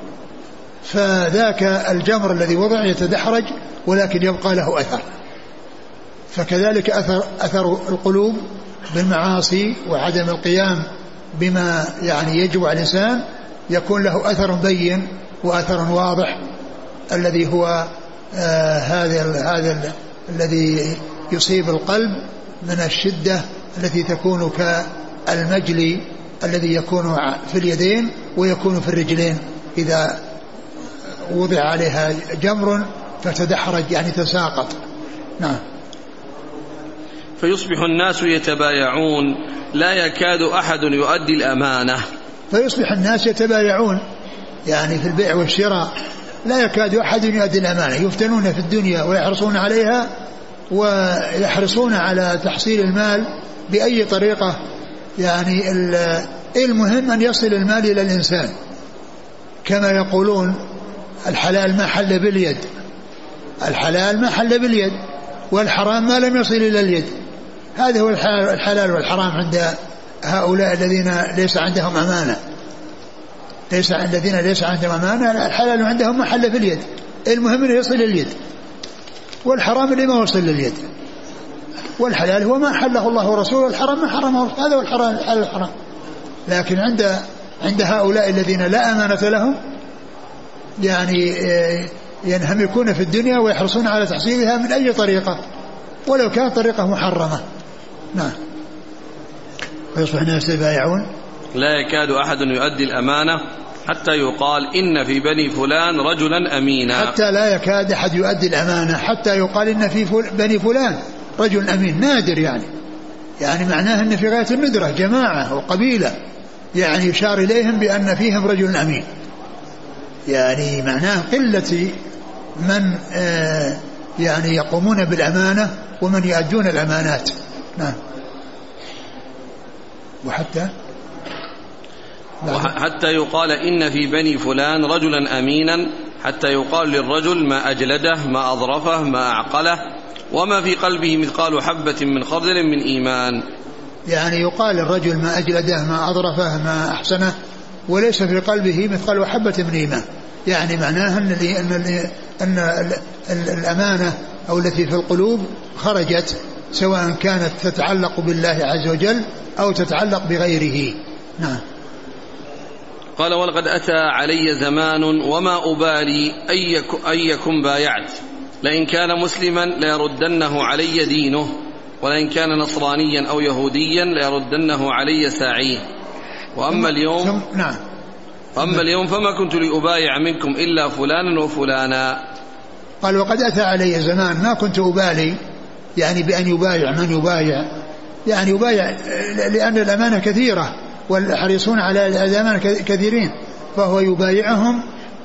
فذاك الجمر الذي وضع يتدحرج ولكن يبقى له أثر. فكذلك أثر, أثر القلوب بالمعاصي وعدم القيام بما يعني يجب على الإنسان يكون له أثر بين وأثر واضح، الذي هو آه هذا هذا الذي يصيب القلب من الشدة التي تكون كالمجلي الذي يكون في اليدين ويكون في الرجلين إذا وضع عليها جمر فتدحرج يعني تساقط. نعم. فيصبح الناس يتبايعون لا يكاد أحد يؤدي الأمانة. فيصبح الناس يتبايعون يعني في البيع والشراء لا يكاد أحد يؤدي الأمانة، يفتنون في الدنيا ويحرصون عليها ويحرصون على تحصيل المال بأي طريقة، يعني المهم أن يصل المال إلى الإنسان كما يقولون الحلال ما حل باليد، الحلال ما حل باليد، والحرام ما لم يصل إلى اليد. هذا هو الحلال والحرام عند هؤلاء الذين ليس عندهم أمانة، ليس الذين ليس عندهم أمانة. الحلال عندهم ما حل في اليد، المهم أنه يصل اليد، والحرام اللي ما وصل لليد. والحلال هو ما حله الله ورسوله، والحرام ما حرمه، هذا هو الحلال الحرام. لكن عند عند هؤلاء الذين لا أمانة لهم يعني ينهمكون في الدنيا ويحرصون على تحصيلها من أي طريقة ولو كانت طريقة محرمة. نعم. ويصبح الناس يبايعون لا يكاد أحد يؤدي الأمانة حتى يقال إن في بني فلان رجلا أمينا. حتى لا يكاد أحد يؤدي الأمانة حتى يقال إن في بني فلان رجل أمين، نادر يعني، يعني معناه أن في غاية الندرة جماعة وقبيلة يعني يشار إليهم بأن فيهم رجل أمين، يعني معناه قلة من آه يعني يقومون بالأمانة ومن يؤدون الأمانات. نعم. وحتى حتى يقال إن في بني فلان رجلا أمينا، حتى يقال للرجل ما أجلده ما أظرفه ما أعقله وما في قلبه مثقال حبة من خردل من إيمان. يعني يقال للرجل ما أجلده ما أظرفه ما أحسنه وليس في قلبه مثقال حبة من إيمان، يعني معناه أن, أن, أن الأمانة أو التي في القلوب خرجت، سواء كانت تتعلق بالله عز وجل أو تتعلق بغيره. نعم. قال ولقد أتى علي زمان وما أبالي أيكم بايعت، لئن كان مسلما ليردنه علي دينه، ولئن كان نصرانيا أو يهوديا ليردنه علي ساعيه، وأما اليوم نعم وأما اليوم فما كنت لأبايع منكم إلا فلانا وفلانا. قال وقد أتى علي زمان ما كنت أبالي، يعني بأن يبايع من يبايع، يعني يبايع لأن الأمانة كثيرة والحريصون على الأمانة كثيرين، فهو يبايعهم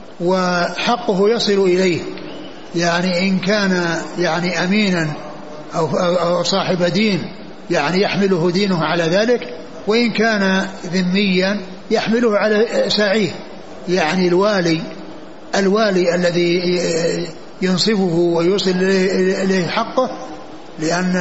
وحقه يصل إليه، يعني إن كان يعني أمينا أو, أو صاحب دين يعني يحمله دينه على ذلك، وإن كان ذميا يحمله على ساعيه، يعني الوالي الوالي الذي ينصفه ويوصل إليه حقه، لأن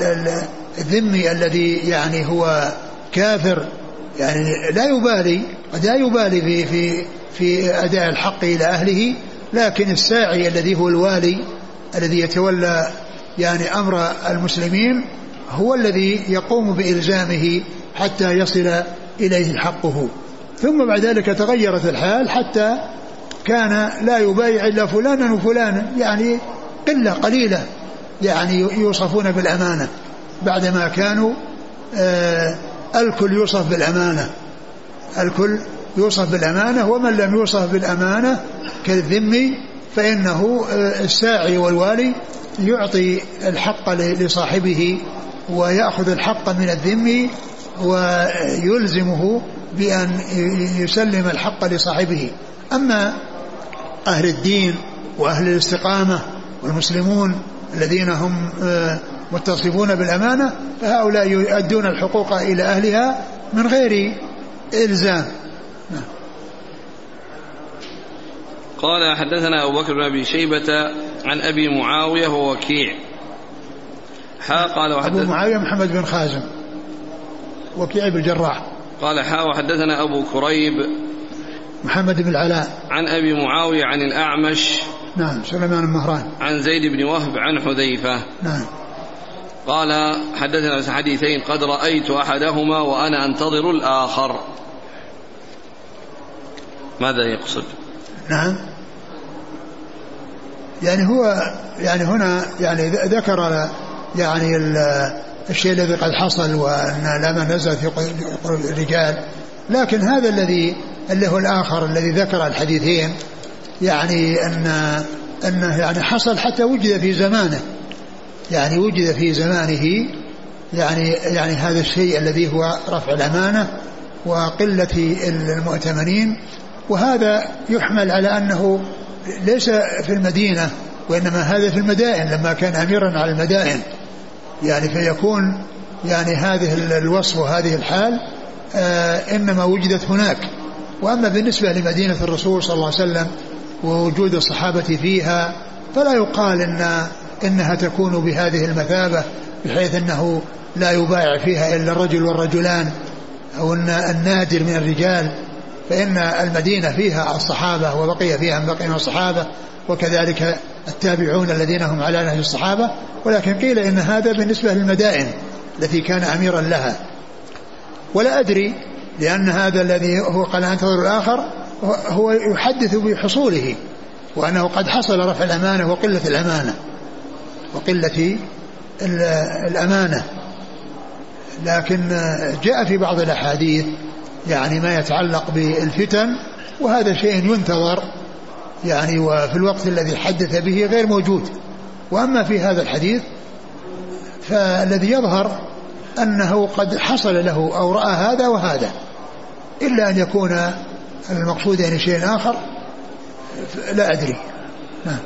الذمي الذي يعني هو كافر يعني لا يبالي، قد لا يبالي في في في أداء الحق إلى أهله، لكن الساعي الذي هو الوالي الذي يتولى يعني أمر المسلمين هو الذي يقوم بإلزامه حتى يصل إليه حقه. ثم بعد ذلك تغيرت الحال حتى كان لا يبايع إلا فلانا وفلانا، يعني قلة قليلة يعني يوصفون بالأمانة، بعدما كانوا آه الكل يوصف بالأمانة، الكل يوصف بالأمانة، ومن لم يوصف بالأمانة كالذمي فإنه آه الساعي والوالي يعطي الحق لصاحبه ويأخذ الحق من الذمي ويلزمه بأن يسلم الحق لصاحبه. أما أهل الدين وأهل الاستقامة والمسلمون الذين هم متصفون بالأمانة فهؤلاء يؤدون الحقوق إلى أهلها من غير إلزام. قال حدثنا أبو بكر بن أبي شيبة عن أبي معاوية ووكيع حا قال أبو معاوية محمد بن خازم وكيع بالجراح. قال حا وحدثنا أبو كريب محمد بن العلاء عن أبي معاوية عن الأعمش نعم سليمان المهران عن زيد بن وهب عن حذيفة نعم. قال حدثنا حديثين قد رأيت أحدهما وأنا أنتظر الآخر. ماذا يقصد؟ نعم يعني هو يعني هنا يعني ذكر يعني الشيء الذي قد حصل وأن لما نزل في قلوب الرجال، لكن هذا الذي اللي هو الآخر الذي ذكر الحديثين يعني أن أنه يعني حصل حتى وجد في زمانه، يعني وجد في زمانه يعني يعني هذا الشيء الذي هو رفع الأمانة وقلة المؤتمنين، وهذا يحمل على أنه ليس في المدينة وإنما هذا في المدائن لما كان أميرا على المدائن، يعني فيكون يعني هذه الوصف وهذه الحال آه إنما وجدت هناك. وأما بالنسبة لمدينة الرسول صلى الله عليه وسلم ووجود الصحابة فيها، فلا يقال إن إنها تكون بهذه المثابة بحيث أنه لا يبايع فيها إلا الرجل والرجلان أو أن النادر من الرجال، فإن المدينة فيها الصحابة وبقي فيها من بقي من الصحابة، وكذلك التابعون الذين هم على نهج الصحابة. ولكن قيل إن هذا بالنسبة للمدائن التي كان أميرا لها، ولا أدري، لأن هذا الذي هو قال انتظر الآخر هو يحدث بحصوله، وأنه قد حصل رفع الأمانة وقلة الأمانة وقلة الأمانة. لكن جاء في بعض الأحاديث يعني ما يتعلق بالفتن، وهذا شيء ينتظر يعني، وفي الوقت الذي حدث به غير موجود. وأما في هذا الحديث فالذي يظهر أنه قد حصل له أو رأى هذا وهذا، إلا أن يكون المقصود يعني شيء آخر لا أدري. نعم.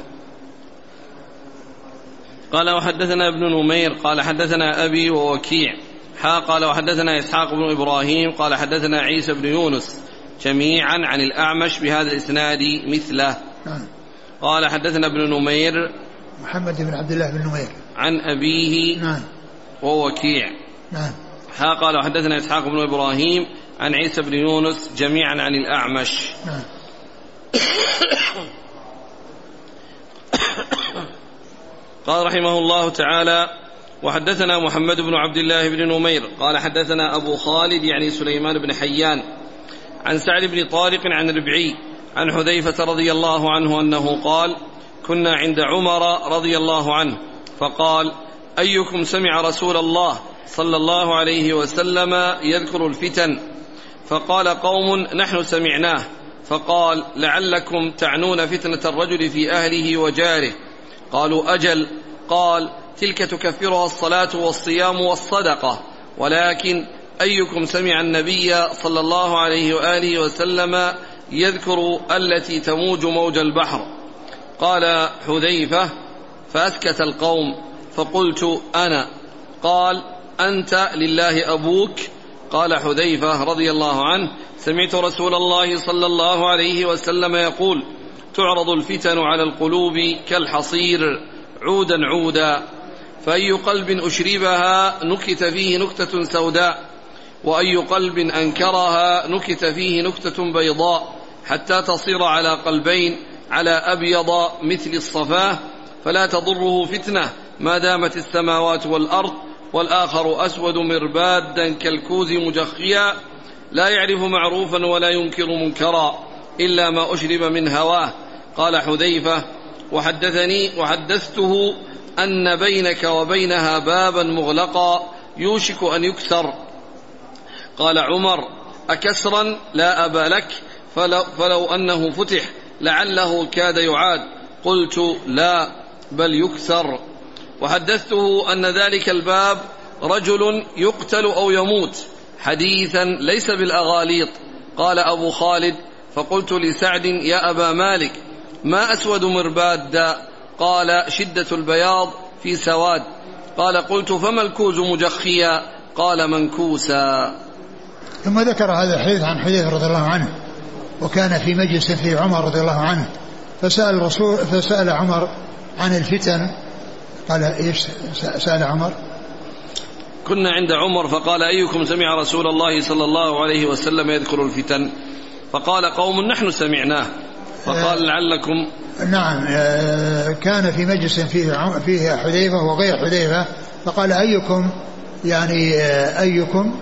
قال وحدثنا ابن نمير قال حدثنا أبي ووكيع حا قال وحدثنا إسحاق بن إبراهيم قال حدثنا عيسى بن يونس جميعا عن الأعمش بهذا الإسناد مثله. نعم. قال حدثنا ابن نمير محمد بن عبد الله بن نمير عن أبيه نعم ووكيع نعم حا قال وحدثنا إسحاق بن إبراهيم عن عيسى بن يونس جميعا عن الأعمش. نعم. قال رحمه الله تعالى وحدثنا محمد بن عبد الله بن نمير قال حدثنا أبو خالد يعني سليمان بن حيان عن سعد بن طارق عن ربعي عن حذيفة رضي الله عنه أنه قال كنا عند عمر رضي الله عنه فقال أيكم سمع رسول الله صلى الله عليه وسلم يذكر الفتن؟ فقال قوم نحن سمعناه. فقال لعلكم تعنون فتنة الرجل في أهله وجاره. قالوا أجل. قال تلك تكفرها الصلاة والصيام والصدقة، ولكن أيكم سمع النبي صلى الله عليه وآله وسلم يذكر التي تموج موج البحر؟ قال حذيفة فأسكت القوم فقلت أنا. قال أنت لله أبوك؟ قال حذيفة رضي الله عنه سمعت رسول الله صلى الله عليه وسلم يقول تعرض الفتن على القلوب كالحصير عودا عودا، فأي قلب أشربها نكت فيه نكتة سوداء، وأي قلب أنكرها نكت فيه نكتة بيضاء، حتى تصير على قلبين على أبيض مثل الصفاه، فلا تضره فتنة ما دامت السماوات والأرض، والآخر أسود مربادا كالكوز مجخيا لا يعرف معروفا ولا ينكر منكرا إلا ما أشرب من هواه. قال حذيفة وحدثني وحدثته أن بينك وبينها بابا مغلقا يوشك أن يكسر. قال عمر أكسرا لا أبا لك، فلو, فلو أنه فتح لعله كاد يعاد. قلت لا بل يكسر. وحدثته أن ذلك الباب رجل يقتل أو يموت حديثا ليس بالأغاليط. قال أبو خالد فقلت لسعد يا أبا مالك ما أسود مرباد؟ قال شدة البياض في سواد. قال قلت فما الكوز مجخيا؟ قال منكوسا. ثم ذكر هذا الحديث عن حذيفة رضي الله عنه وكان في مجلس في عمر رضي الله عنه فسأل الرسول فسأل عمر عن الفتن. قال ايش سأل عمر؟ كنا عند عمر فقال أيكم سمع رسول الله صلى الله عليه وسلم يذكر الفتن؟ فقال قوم نحن سمعناه. فقال لعلكم. نعم كان في مجلس فيه فيه حذيفة وغير حذيفة فقال أيكم يعني أيكم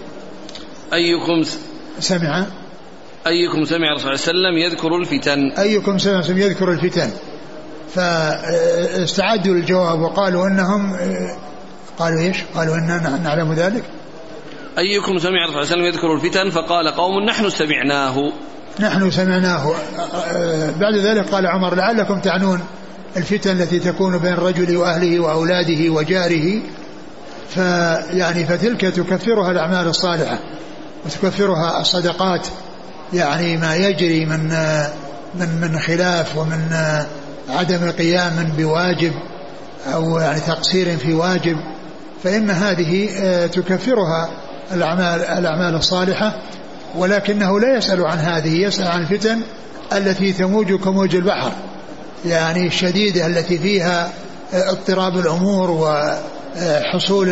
أيكم سمع أيكم سمع رسول الله صلى الله عليه وسلم يذكر الفتن أيكم سمع يذكر الفتن. فاستعدوا الجواب وقالوا إنهم قالوا إيش؟ قالوا إننا نعلم ذلك. أيكم سمع رسول الله صلى الله عليه وسلم يذكر الفتن؟ فقال قوم نحن سمعناه نحن سمعناه. بعد ذلك قال عمر لعلكم تعنون الفتن التي تكون بين الرجل وأهله وأولاده وجاره، فيعني فتلك تكفرها الأعمال الصالحة وتكفرها الصدقات، يعني ما يجري من من من خلاف ومن عدم قيام بواجب أو يعني تقصير في واجب، فإن هذه تكفرها الأعمال الأعمال الصالحة. ولكنه لا يسأل عن هذه، يسأل عن الفتن التي تموج كموج البحر، يعني الشديدة التي فيها اضطراب الأمور وحصول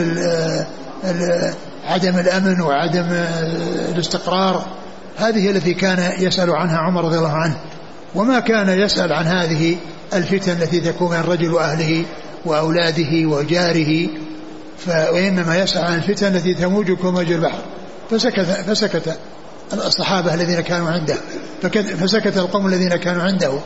عدم الأمن وعدم الاستقرار، هذه التي كان يسأل عنها عمر رضي الله عنه، وما كان يسأل عن هذه الفتن التي تكون من الرجل وأهله وأولاده وجاره، وإنما يسأل عن الفتن التي تموج كموج البحر. فسكت, فسكت الصحابة الذين كانوا عنده، فسكت القوم الذين كانوا عنده.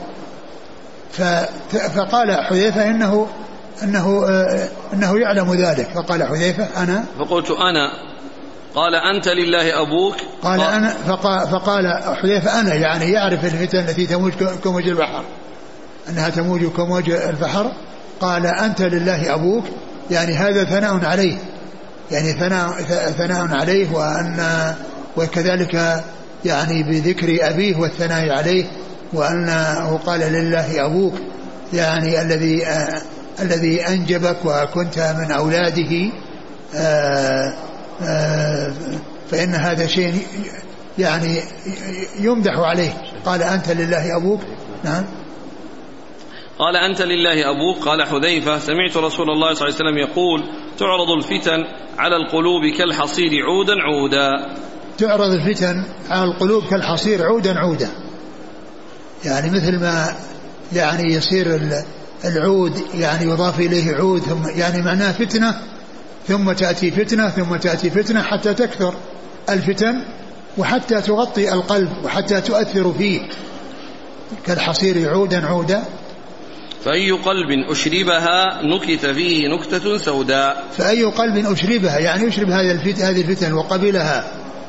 فقال حذيفة إنه أنه أنه يعلم ذلك، فقال حذيفة أنا فقلت أنا، قال أنت لله أبوك، قال أنا، فقال, فقال حذيفة أنا، يعني يعرف الفتن التي تموج كموج البحر أنها تموج كموج البحر. قال أنت لله أبوك، يعني هذا ثناء عليه، يعني ثناء, ثناء عليه، وأن وكذلك يعني بذكر أبيه والثناء عليه، وأنه قال لله أبوك، يعني الذي آه الذي أنجبك وكنت من أولاده، آه آه فإن هذا شيء يعني يمدح عليه. قال أنت لله أبوك. نعم. قال أنت لله أبوك. قال حذيفة سمعت رسول الله صلى الله عليه وسلم يقول تعرض الفتن على القلوب كالحصير عودا عودا. تعرض الفتن على القلوب كالحصير عودا عودا، يعني مثل ما يعني يصير العود يعني يضاف إليه عود، ثم يعني معناه فتنة ثم تأتي فتنة ثم تأتي فتنة حتى تكثر الفتن وحتى تغطي القلب وحتى تؤثر فيه، كالحصير عودا عودا. فأي قلب أشربها نكت فيه نكتة سوداء. فأي قلب أشربها، يعني يشرب هذه الفتن وقبلها،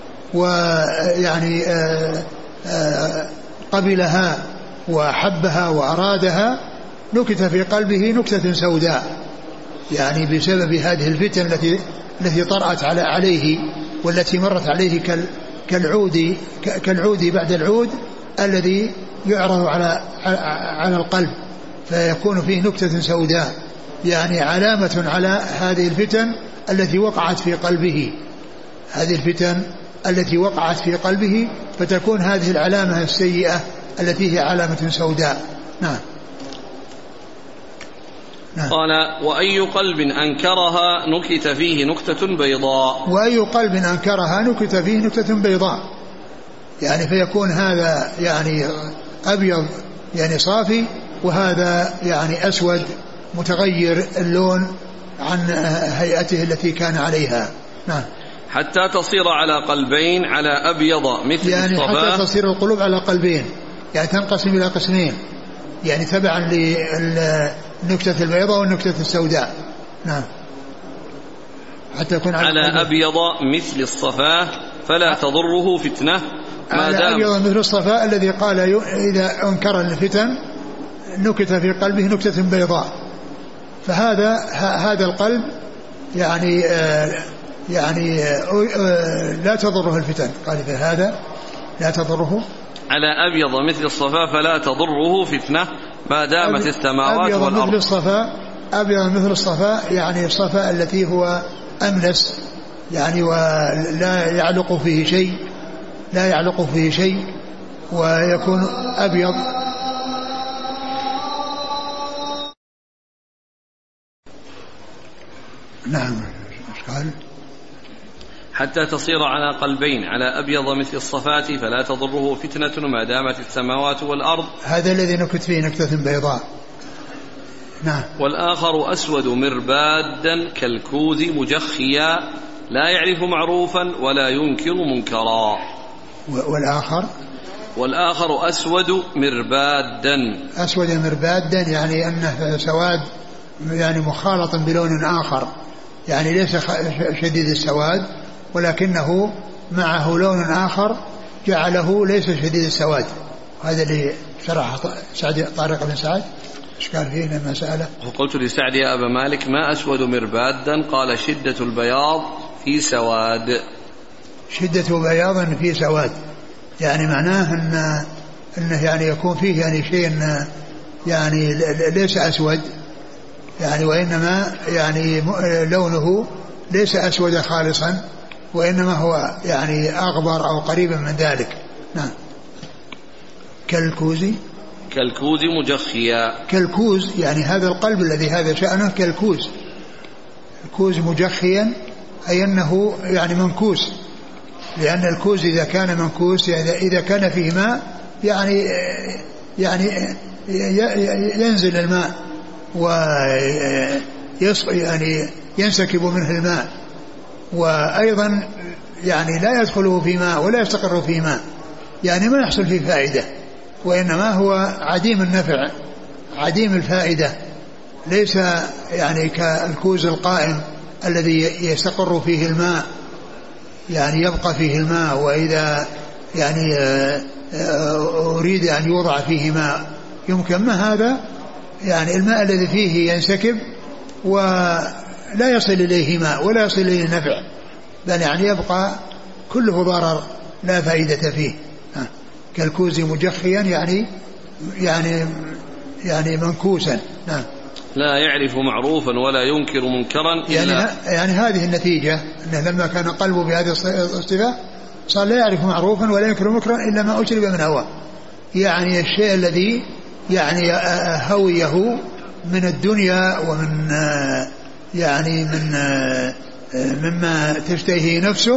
ويعني آآ آآ قبلها وحبها وأرادها، نكت في قلبه نكتة سوداء، يعني بسبب هذه الفتن التي التي طرأت على عليه والتي مرت عليه كالعود كالعود بعد العود الذي يعرض على على القلب، فيكون فيه نكتة سوداء، يعني علامة على هذه الفتن التي وقعت في قلبه، هذه الفتن التي وقعت في قلبه، فتكون هذه العلامة السيئة التي هي علامة سوداء. نعم. نعم. قال وأي قلب أنكرها نكت فيه نكتة بيضاء. وأي قلب أنكرها نكت فيه نكتة بيضاء، يعني فيكون هذا يعني أبيض يعني صافي، وهذا يعني أسود متغير اللون عن هيئته التي كان عليها. نعم. حتى تصير على قلبين على أبيض مثل يعني الصفا. حتى تصير القلوب على قلبين، يعني تنقسم إلى قسمين، يعني تبعا للنكتة البيضاء والنكتة السوداء. نعم. حتى يكون على, على أبيض مثل الصفا فلا تضره فتنة ما على دام. أبيض مثل الصفا الذي قال إذا أنكر الفتن نكت في قلبه نكتة بيضاء، فهذا هذا القلب يعني آه يعني آه لا تضره الفتن. قال فهذا لا تضره على أبيض مثل الصفا فلا تضره فتنة ما دامت السماوات أبيض والأرض. مثل الصفا، أبيض مثل الصفا يعني الصفا التي هو أملس، يعني ولا يعلق فيه شيء، لا يعلق فيه شيء ويكون أبيض. نعم. ايش قال؟ حتى تصير على قلبين على أبيض مثل الصفات فلا تضره فتنة ما دامت السماوات والأرض. هذا الذي نكت فيه نكتة بيضاء. نعم. والآخر أسود مربادا كالكوز مجخيا لا يعرف معروفا ولا ينكر منكرا. والآخر والآخر أسود مربادا. أسود مربادا يعني أنه سواد يعني مخالط بلون آخر، يعني ليس شديد السواد ولكنه معه لون آخر جعله ليس شديد السواد. هذا اللي شرح سعد طارق بن سعد. ايش قال فيه لما سأله؟ وقلت لسعد يا أبا مالك ما أسود مربادا؟ قال شدة البياض في سواد. شدة بياض في سواد، يعني معناه أن أنه يعني يكون فيه يعني شيء يعني ليس أسود، يعني وإنما يعني لونه ليس أسود خالصا، وإنما هو يعني أغبر أو قريبا من ذلك. نعم. كالكوز كالكوز مجخيا. كالكوز يعني هذا القلب الذي هذا شأنه كالكوز. الكوز مجخيا أي أنه يعني منكوس، لأن الكوز إذا كان منكوس إذا كان فيه ماء يعني يعني ينزل الماء ويعني ينسكب منه الماء، وأيضا يعني لا يدخله في ماء ولا يستقر في ماء، يعني ما يحصل فيه فائدة، وإنما هو عديم النفع عديم الفائدة، ليس يعني كالكوز القائم الذي يستقر فيه الماء، يعني يبقى فيه الماء، وإذا يعني أريد أن يوضع فيه ماء يمكن، ما هذا يعني الماء الذي فيه ينسكب ولا يصل إليه ماء ولا يصل إليه نفع، بل يعني يبقى كله ضرر لا فائدة فيه. كالكوز مجخيا يعني يعني يعني منكوسا. نعم. لا يعرف معروفا ولا ينكر منكرا إلا يعني, يعني هذه النتيجة أنه لما كان قلبه بهذه الصفة صار لا يعرف معروفا ولا ينكر منكرا إلا ما أشرب من هواه، يعني الشيء الذي يعني هويه من الدنيا ومن يعني من مما تشتهيه نفسه،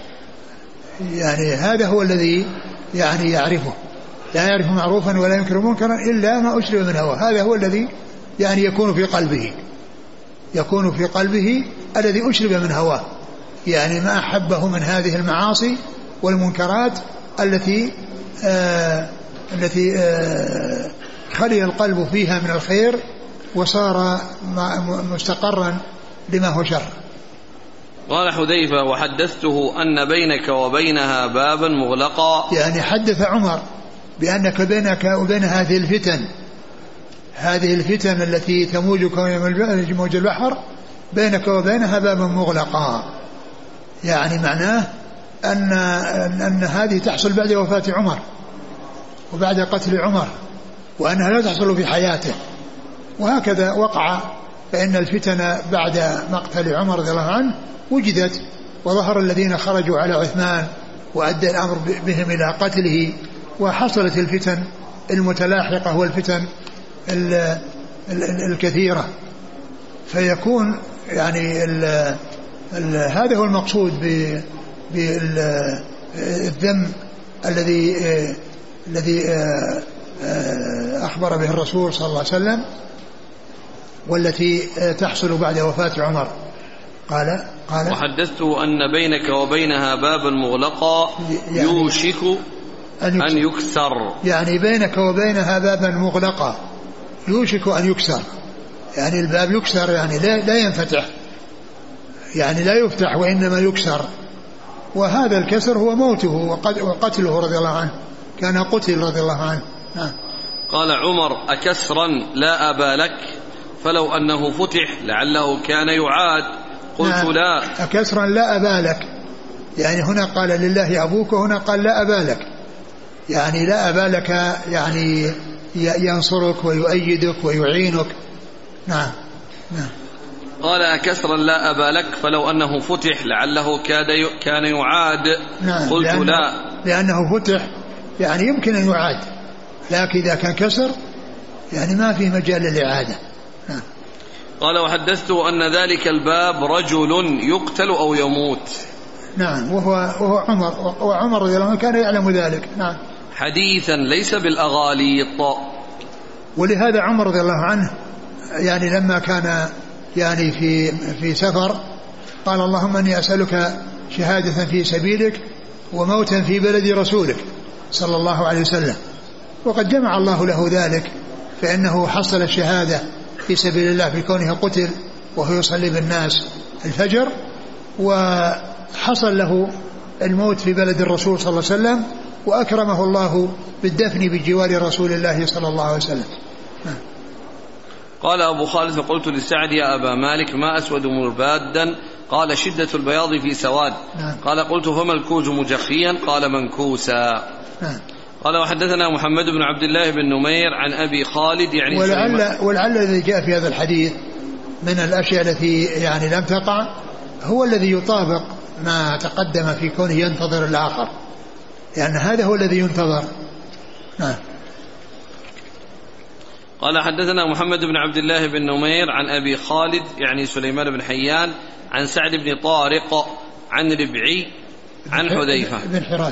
يعني هذا هو الذي يعني يعرفه، لا يعرف معروفا ولا ينكر منكرا إلا ما أشرب من هواه، هذا هو الذي يعني يكون في قلبه يكون في قلبه الذي أشرب من هواه، يعني ما أحبه من هذه المعاصي والمنكرات التي آه التي آه خلي القلب فيها من الخير وصار مستقرا لما هو شر. قال حذيفة: وحدثته أن بينك وبينها بابا مغلقا، يعني حدث عمر بأنك بينك وبين هذه الفتن هذه الفتن التي تموج موج البحر بينك وبينها بابا مغلقا، يعني معناه أن, أن هذه تحصل بعد وفاة عمر وبعد قتل عمر، وأنها لا تحصل في حياته، وهكذا وقع، فإن الفتن بعد مقتل عمر رضي الله عنه وجدت، وظهر الذين خرجوا على عثمان وأدى الأمر بهم إلى قتله، وحصلت الفتن المتلاحقة والفتن الكثيرة، فيكون يعني ال ال هذا هو المقصود بالذم الذي الذي أخبر به الرسول صلى الله عليه وسلم، والتي تحصل بعد وفاة عمر. قال قال وحدثته أن بينك وبينها بابا مغلقا يوشك يعني أن يكسر، يعني بينك وبينها بابا مغلقا يوشك أن يكسر، يعني الباب يكسر، يعني لا, لا ينفتح، يعني لا يفتح وإنما يكسر، وهذا الكسر هو موته وقتله رضي الله عنه، كان قتل رضي الله عنه. آه. قال عمر: أكسرا لا أبا لك فلو أنه فتح لعله كان يعاد، قلت نعم. لا. أكسرا لا أبا لك، يعني هنا قال لله أبوك وهنا قال لا أبا لك، يعني لا أبا لك يعني ينصرك ويؤيدك ويعينك. نعم نعم. قال: أكسرا لا أبا لك فلو أنه فتح لعله كان يعاد، نعم. قلت لأنه لا، لأنه فتح يعني يمكن أن يعاد، لكن إذا كان كسر يعني ما في مجال للإعادة. نعم. قال: وحدثته أن ذلك الباب رجل يقتل أو يموت. نعم. وهو, وهو عمر وعمر رضي الله عنه كان يعلم ذلك. نعم. حديثا ليس بالأغاليط. ولهذا عمر رضي الله عنه يعني لما كان يعني في في سفر قال: اللهم اني اسالك شهاده في سبيلك وموتا في بلد رسولك صلى الله عليه وسلم، وقد جمع الله له ذلك، فانه حصل الشهاده في سبيل الله في كونه قتل وهو يصلي بالناس الفجر، وحصل له الموت في بلد الرسول صلى الله عليه وسلم، وأكرمه الله بالدفن بجوار رسول الله صلى الله عليه وسلم. قال أبو خالد: فقلت لسعد: يا أبا مالك ما أسود مربادا؟ قال: شدة البياض في سواد. نعم. قال: قلت: فما الكوز مجخيا؟ قال: منكوسا. نعم. قال: وحدثنا محمد بن عبد الله بن نمير عن أبي خالد يعني ولعل, ولعل الذي جاء في هذا الحديث من الأشياء التي يعني لم تقع هو الذي يطابق ما تقدم في كونه ينتظر الآخر، يعني هذا هو الذي ينتظر. نعم. قال حدثنا محمد بن عبد الله بن نمير عن أبي خالد يعني سليمان بن حيان عن سعد بن طارق عن ربعي عن حذيفة بن حراش.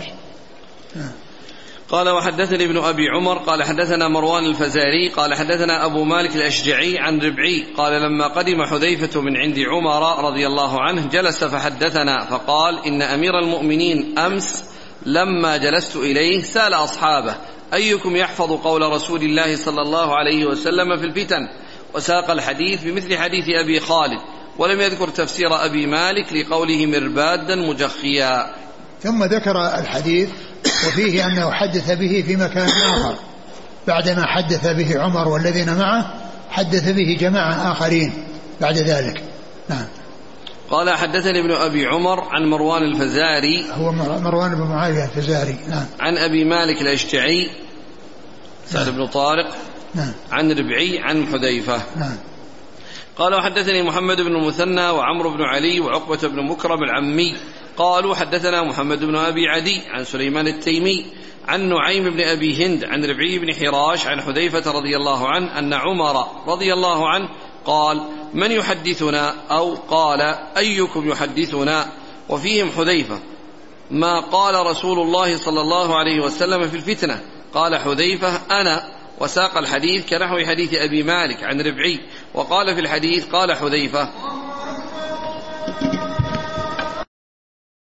قال وحدثني ابن أبي عمر قال حدثنا مروان الفزاري قال حدثنا أبو مالك الأشجعي عن ربعي قال لما قدم حذيفة من عند عمر رضي الله عنه جلس فحدثنا فقال إن أمير المؤمنين أمس لما جلست إليه سأل أصحابه أيكم يحفظ قول رسول الله صلى الله عليه وسلم في الفتن، وساق الحديث بمثل حديث أبي خالد ولم يذكر تفسير أبي مالك لقوله مربادا مجخيا. ثم ذكر الحديث وفيه أنه حدث به في مكان آخر بعدما حدث به عمر والذين معه حدث به جماعة آخرين بعد ذلك. نعم. قال حدثني ابن أبي عمر عن مروان الفزاري هو مروان بن معاوية الفزاري. نعم. عن أبي مالك الأشجعي سعد بن طارق. نعم. عن ربعي عن حذيفة. نعم. قال وحدثني محمد بن المثنى وعمرو بن علي وعقبة بن مكرم العمي قالوا حدثنا محمد بن أبي عدي عن سليمان التيمي عن نعيم بن أبي هند عن ربعي بن حراش عن حذيفة رضي الله عنه أن عمر رضي الله عنه قال من يحدثنا أو قال أيكم يحدثنا وفيهم حذيفة ما قال رسول الله صلى الله عليه وسلم في الفتنة. قال حذيفة أنا، وساق الحديث كنحو حديث أبي مالك عن ربعي وقال في الحديث قال حذيفة